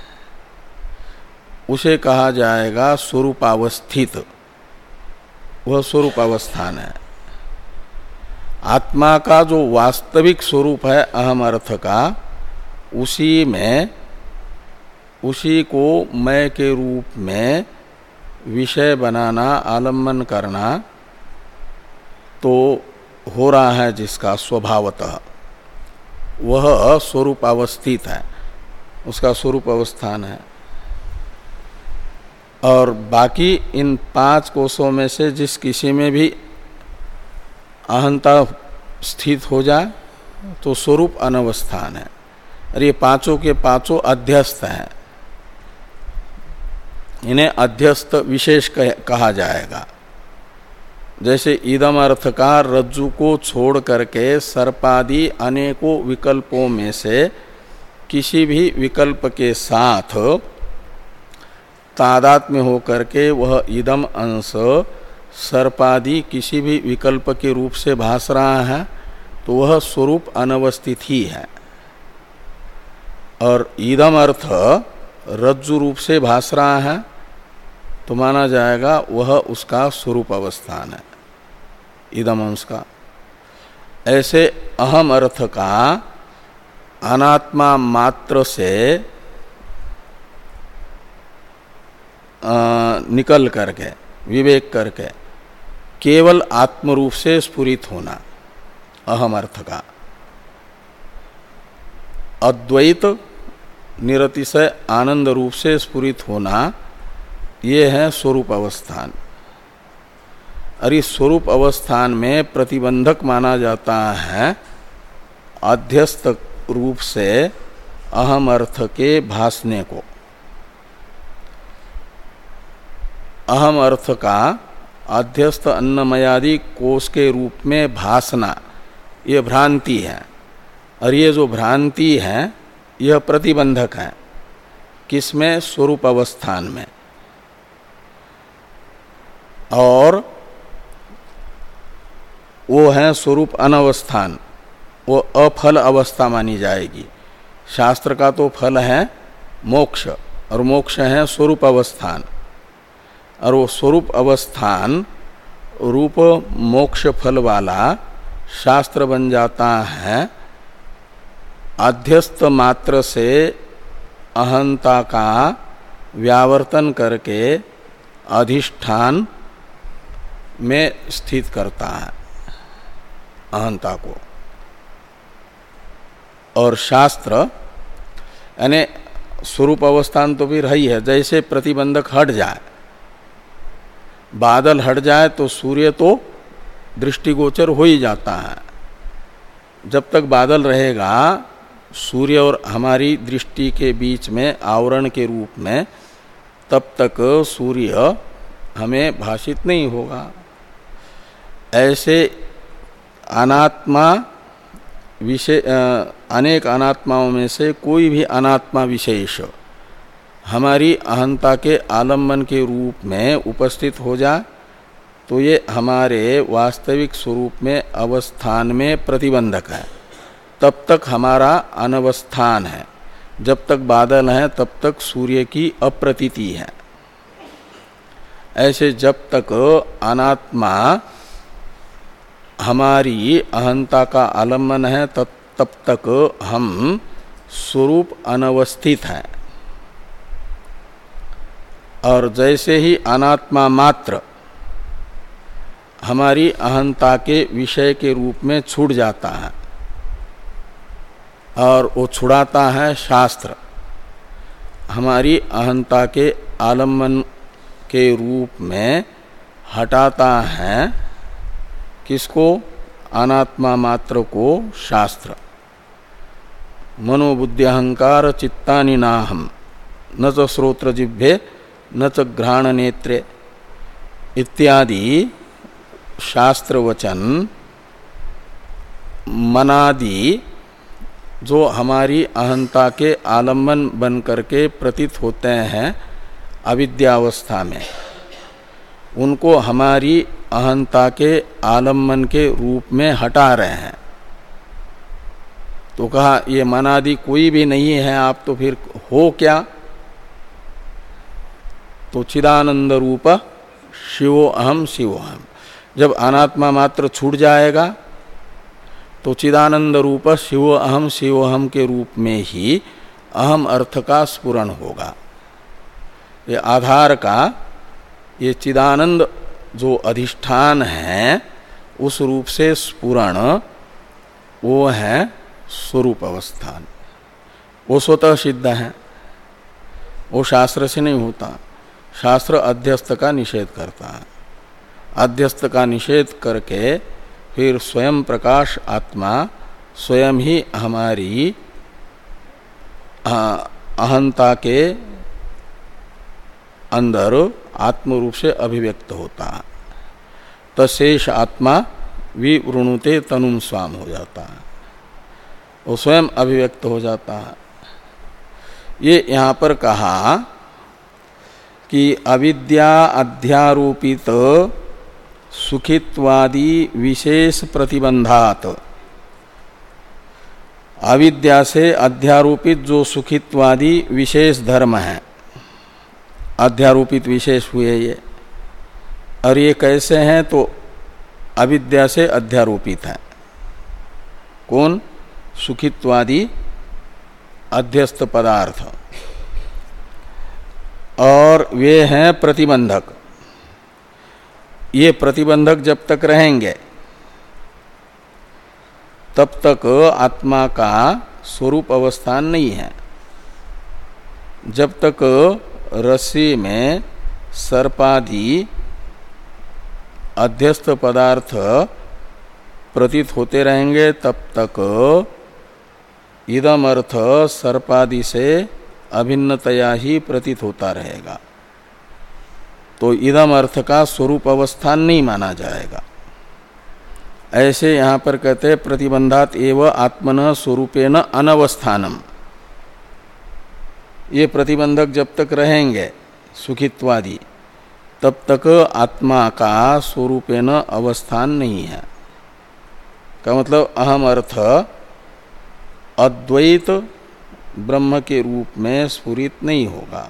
उसे कहा जाएगा स्वरूपावस्थित। वह स्वरूप अवस्थान है। आत्मा का जो वास्तविक स्वरूप है अहम अर्थ का, उसी में उसी को मैं के रूप में विषय बनाना, आलम्बन करना तो हो रहा है जिसका स्वभावतः, वह स्वरूप अवस्थित है, उसका स्वरूप अवस्थान है। और बाकी इन पांच कोशों में से जिस किसी में भी अहंता स्थित हो जाए तो स्वरूप अनवस्थान है। और ये पांचों के पांचों अध्यस्त हैं, इन्हें अध्यस्त विशेष कहा जाएगा। जैसे इदम अर्थ का रज्जु को छोड़ करके सर्पादि अनेकों विकल्पों में से किसी भी विकल्प के साथ तादात्म्य होकर के वह इदम अंश सर्पादि किसी भी विकल्प के रूप से भास रहा है, तो वह स्वरूप अनवस्थित ही है। और इदम अर्थ रज्जु रूप से भास रहा है, तो माना जाएगा वह उसका स्वरूप अवस्थान है, इदम अंश का। ऐसे अहम अर्थ का अनात्मा मात्र से आ, निकल करके विवेक करके केवल आत्म रूप से स्फुरित होना, अहम अर्थ का अद्वैत निरतिशय आनंद रूप से स्फुरित होना, ये है स्वरूप अवस्थान। और इस स्वरूप अवस्थान में प्रतिबंधक माना जाता है अध्यस्त रूप से अहम अर्थ के भासने को। अहम अर्थ का अध्यस्त अन्नमयादि कोश के रूप में भासना, ये भ्रांति है। और ये जो भ्रांति है यह प्रतिबंधक है, किसमें? स्वरूप अवस्थान में। और वो है स्वरूप अनवस्थान, वो अफल अवस्था मानी जाएगी। शास्त्र का तो फल है मोक्ष, और मोक्ष है स्वरूप अवस्थान। और वो स्वरूप अवस्थान रूप मोक्ष फल वाला शास्त्र बन जाता है अध्यस्त मात्र से अहंता का व्यावर्तन करके अधिष्ठान में स्थित करता है अहंता को। और शास्त्र यानी स्वरूप अवस्थान तो भी रही है। जैसे प्रतिबंधक हट जाए, बादल हट जाए तो सूर्य तो दृष्टिगोचर हो ही जाता है। जब तक बादल रहेगा सूर्य और हमारी दृष्टि के बीच में आवरण के रूप में, तब तक सूर्य हमें भाषित नहीं होगा। ऐसे अनात्मा विशेष, अनेक अनात्माओं में से कोई भी अनात्मा विशेष हमारी अहंता के आलम्बन के रूप में उपस्थित हो जाए तो ये हमारे वास्तविक स्वरूप में अवस्थान में प्रतिबंधक है। तब तक हमारा अनवस्थान है। जब तक बादल है तब तक सूर्य की अप्रतीति है। ऐसे जब तक अनात्मा हमारी अहंता का आलम्बन है तब तब तक हम स्वरूप अनवस्थित है। और जैसे ही अनात्मा मात्र हमारी अहंता के विषय के रूप में छूट जाता है, और वो छुड़ाता है शास्त्र, हमारी अहंता के आलम्बन के रूप में हटाता है किसको? अनात्मा मात्र को शास्त्र। मनोबुद्धि अहंकार चित्तानि नाहम न च श्रोत्र जिह्वे न च घ्राण नेत्रे इत्यादि शास्त्र वचन मनादि जो हमारी अहंता के आलम्बन बन करके प्रतीत होते हैं अविद्यावस्था में, उनको हमारी अहंता के आलम्बन के रूप में हटा रहे हैं। तो कहा ये मनादि कोई भी नहीं है, आप तो फिर हो क्या? तो चिदानंद रूप शिवो अहम शिवो अहम। जब अनात्मा मात्र छूट जाएगा तो चिदानंद रूप शिवो अहम शिवो अहम के रूप में ही अहम अर्थ का स्फुरण होगा। ये आधार का, ये चिदानंद जो अधिष्ठान है उस रूप से स्फुरण वो है स्वरूप अवस्थान। वो स्वतः सिद्ध है, वो शास्त्र से नहीं होता। शास्त्र अध्यस्त का निषेध करता है। अध्यस्त का निषेध करके फिर स्वयं प्रकाश आत्मा स्वयं ही हमारी अहंता के अंदर आत्म रूप से अभिव्यक्त होता है। तशेष आत्मा विवृणुते तनुम स्वाम हो जाता है, वो स्वयं अभिव्यक्त हो जाता है। ये यहाँ पर कहा कि अविद्या अध्यारोपित सुखित्वादि विशेष प्रतिबंधात, अविद्या से अध्यारोपित जो सुखित्वादि विशेष धर्म है, अध्यारोपित विशेष हुए ये। और ये कैसे हैं? तो अविद्या से अध्यारोपित है। कौन? सुखित्वादि अध्यस्त पदार्थ, और वे हैं प्रतिबंधक। ये प्रतिबंधक जब तक रहेंगे तब तक आत्मा का स्वरूप अवस्थान नहीं है। जब तक रस्सी में सर्पादि अध्यस्त पदार्थ प्रतीत होते रहेंगे तब तक इदम अर्थ सर्पादि से अभिन्नतया ही प्रतीत होता रहेगा। तो इदम अर्थ का स्वरूप अवस्थान नहीं माना जाएगा। ऐसे यहाँ पर कहते प्रतिबंधात एव आत्मन स्वरूपेण अनवस्थानम। ये प्रतिबंधक जब तक रहेंगे सुखित्वादि तब तक आत्मा का स्वरूपेण अवस्थान नहीं है। का मतलब अहम अर्थ अद्वैत ब्रह्म के रूप में स्फुरित नहीं होगा।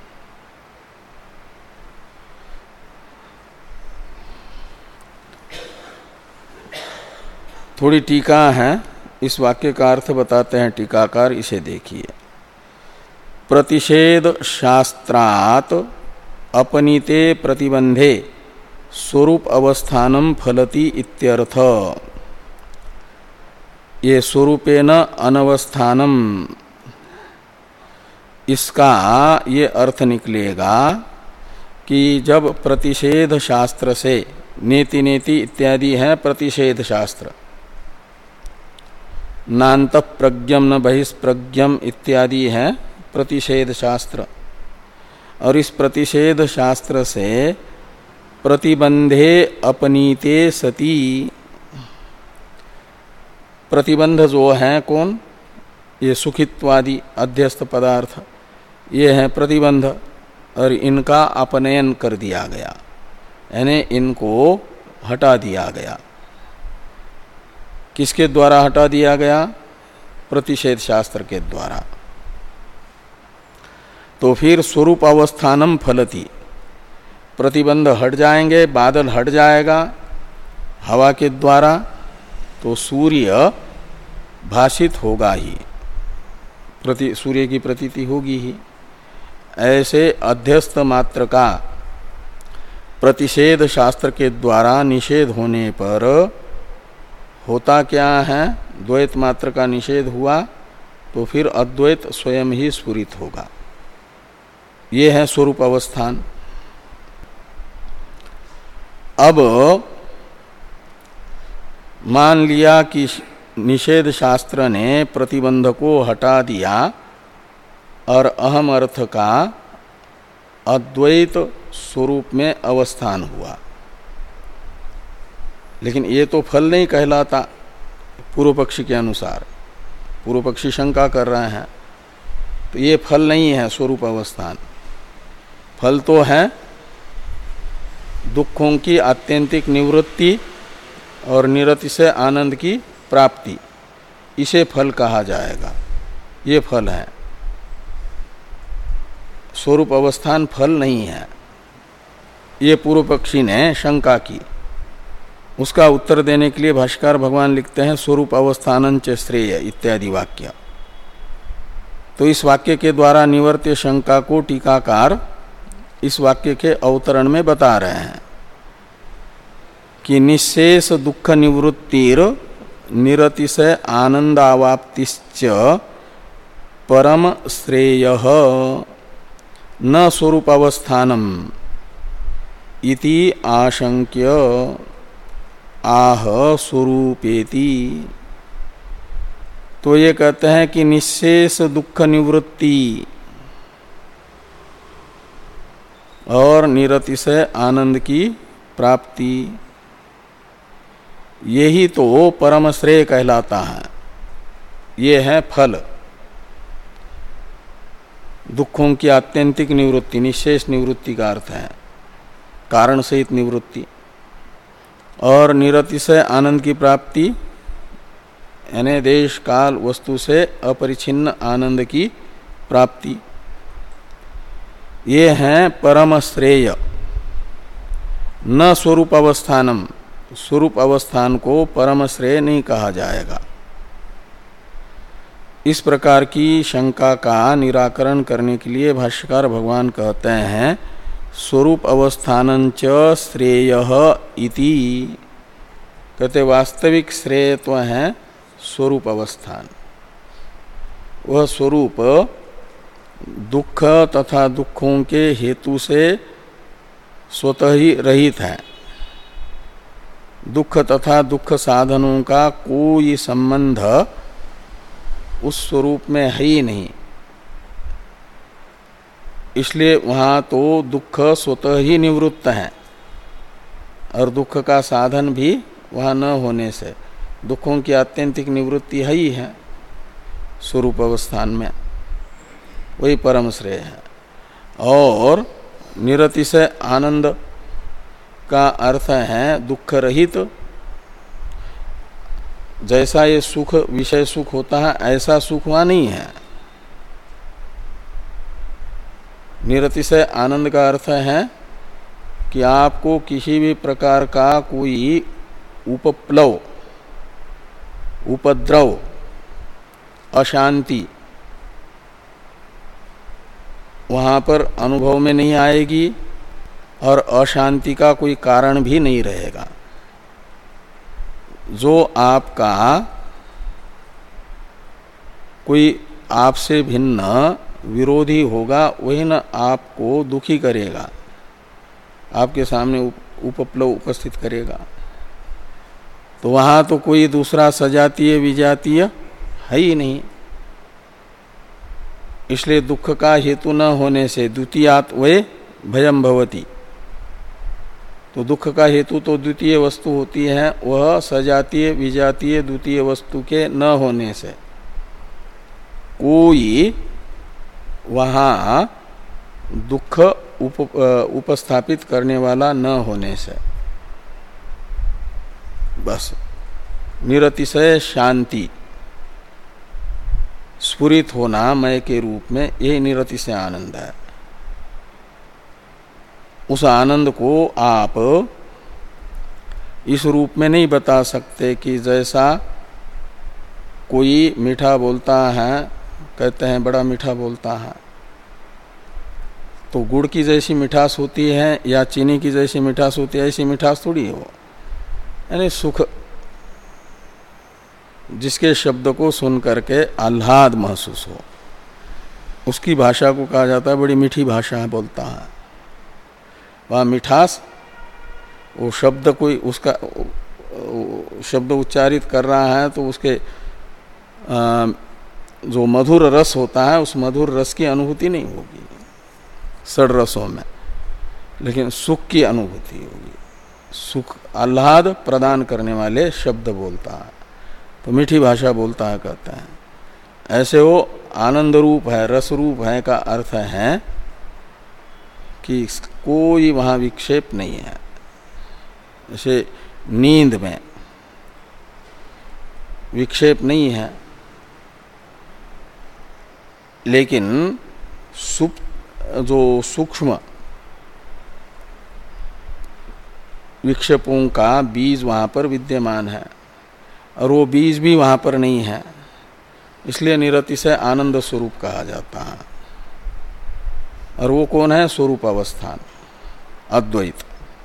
थोड़ी टीका है, इस वाक्य का अर्थ बताते हैं टीकाकार, इसे देखिए। प्रतिषेध शास्त्रात अपनीते प्रतिबंधे स्वरूप अवस्थानम फलति इत्यर्थ। ये स्वरूपेन अनवस्थानम, इसका ये अर्थ निकलेगा कि जब प्रतिषेध शास्त्र से, नेति नेति इत्यादि है प्रतिषेध शास्त्र, नान्त प्रज्ञम न बहिष्प्रज्ञम इत्यादि है प्रतिषेध शास्त्र, और इस प्रतिषेध शास्त्र से प्रतिबंधे अपनीते सती, प्रतिबंध जो है कौन, ये सुखित्वादि अध्यस्त पदार्थ, ये है प्रतिबंध, और इनका अपनयन कर दिया गया, यानी इनको हटा दिया गया। किसके द्वारा हटा दिया गया? प्रतिषेध शास्त्र के द्वारा। तो फिर स्वरूप अवस्थानम फलति, प्रतिबंध हट जाएंगे, बादल हट जाएगा हवा के द्वारा, तो सूर्य भाषित होगा ही, प्रति सूर्य की प्रतीति होगी ही। ऐसे अध्यस्त मात्र का प्रतिषेध शास्त्र के द्वारा निषेध होने पर होता क्या है? द्वैत मात्र का निषेध हुआ, तो फिर अद्वैत स्वयं ही स्फुरित होगा। ये है स्वरूप अवस्थान। अब मान लिया कि निषेध शास्त्र ने प्रतिबंध को हटा दिया और अहम अर्थ का अद्वैत स्वरूप में अवस्थान हुआ, लेकिन ये तो फल नहीं कहलाता पूर्व पक्षी के अनुसार। पूर्व पक्षी शंका कर रहे हैं, तो ये फल नहीं है स्वरूप अवस्थान। फल तो है दुखों की आत्यंतिक निवृत्ति और निरति से आनंद की प्राप्ति, इसे फल कहा जाएगा। ये फल है, स्वरूप अवस्थान फल नहीं है। ये पूर्व पक्षी ने शंका की, उसका उत्तर देने के लिए भाष्यकार भगवान लिखते हैं स्वरूप अवस्थानं च श्रेय इत्यादि वाक्य। तो इस वाक्य के द्वारा निवर्त्य शंका को टीकाकार इस वाक्य के अवतरण में बता रहे हैं कि निशेष दुख निवृत्तिर निरति से आनंदावाप्तिश्च परम श्रेयः न स्वरूप अवस्थानम इति आशंक्य आह स्वरूपेति। तो ये कहते हैं कि निशेष दुख निवृत्ति और निरति से आनंद की प्राप्ति, यही तो परम श्रेय कहलाता है। ये है फल, दुखों की आत्यंतिक निवृत्ति, निशेष निवृत्ति का अर्थ है कारण सहित निवृत्ति, और निरति से आनंद की प्राप्ति यानी देश काल वस्तु से अपरिछिन्न आनंद की प्राप्ति। ये है परम श्रेय। न स्वरूप अवस्थानम, स्वरूप अवस्थान को परम श्रेय नहीं कहा जाएगा। इस प्रकार की शंका का निराकरण करने के लिए भाष्यकार भगवान कहते हैं स्वरूप अवस्थानं च श्रेयः इति। कहते वास्तविक श्रेय तो है स्वरूप अवस्थान। वह स्वरूप दुख तथा दुखों के हेतु से स्वतः ही रहित है। दुख तथा दुख साधनों का कोई संबंध उस स्वरूप में है ही नहीं, इसलिए वहाँ तो दुख स्वतः ही निवृत्त है, और दुख का साधन भी वहाँ न होने से दुखों की आत्यंतिक निवृत्ति है ही है स्वरूप अवस्थान में, वही परम श्रेय है। और निरति से आनंद का अर्थ है दुख रहित। जैसा ये सुख विषय सुख होता है ऐसा सुख वहाँ नहीं है। निरति से आनंद का अर्थ है कि आपको किसी भी प्रकार का कोई उपप्लव, उपद्रव, अशांति वहाँ पर अनुभव में नहीं आएगी, और अशांति का कोई कारण भी नहीं रहेगा। जो आपका कोई आपसे भिन्न विरोधी होगा वही न आपको दुखी करेगा, आपके सामने उपप्लव उपस्थित करेगा। तो वहां तो कोई दूसरा सजातीय विजातीय है ही नहीं। इसलिए दुख का हेतु न होने से द्वितीयात् वे भयम भवति। तो दुख का हेतु तो द्वितीय वस्तु होती है, वह सजातीय विजातीय द्वितीय वस्तु के न होने से कोई वहां दुख उप, उपस्थापित करने वाला न होने से बस निरतिशय शांति स्फुरित होना मय के रूप में, यही निरतिशय आनंद है। उस आनंद को आप इस रूप में नहीं बता सकते कि जैसा कोई मीठा बोलता है, कहते हैं बड़ा मीठा बोलता है, तो गुड़ की जैसी मिठास होती है या चीनी की जैसी मिठास होती है, ऐसी मिठास थोड़ी हो। यानी सुख, जिसके शब्द को सुन करके आह्लाद महसूस हो, उसकी भाषा को कहा जाता है बड़ी मीठी भाषा बोलता है। वह मिठास, वो शब्द कोई उसका शब्द उच्चारित कर रहा है तो उसके आ, जो मधुर रस होता है उस मधुर रस की अनुभूति नहीं होगी षड रसों में, लेकिन सुख की अनुभूति होगी। सुख आह्लाद प्रदान करने वाले शब्द बोलता है तो मीठी भाषा बोलता है कहते हैं। ऐसे वो आनंद रूप है, रस रूप है का अर्थ है कि कोई वहां विक्षेप नहीं है। जैसे नींद में विक्षेप नहीं है, लेकिन सुप जो सूक्ष्म विक्षेपों का बीज वहां पर विद्यमान है और वो बीज भी वहां पर नहीं है, इसलिए निरतिशय आनंद स्वरूप कहा जाता है। और वो कौन है? स्वरूप अवस्थान, अद्वैत।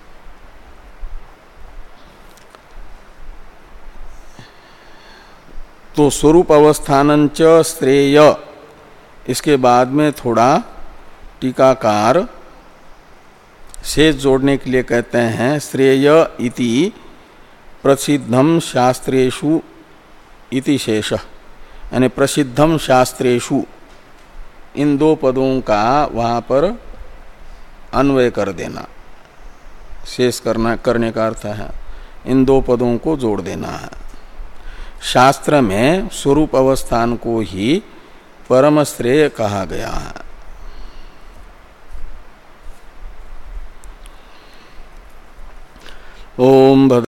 तो स्वरूप अवस्थानंच श्रेय, इसके बाद में थोड़ा टीकाकार शेष जोड़ने के लिए कहते हैं श्रेय इति प्रसिद्धम शास्त्रेषु इति शेष, यानी प्रसिद्धम शास्त्रेषु, इन दो पदों का वहां पर अन्वय कर देना, शेष करना करने का अर्थ है इन दो पदों को जोड़ देना है। शास्त्र में स्वरूप अवस्थान को ही परम श्रेय कहा गया है। ओम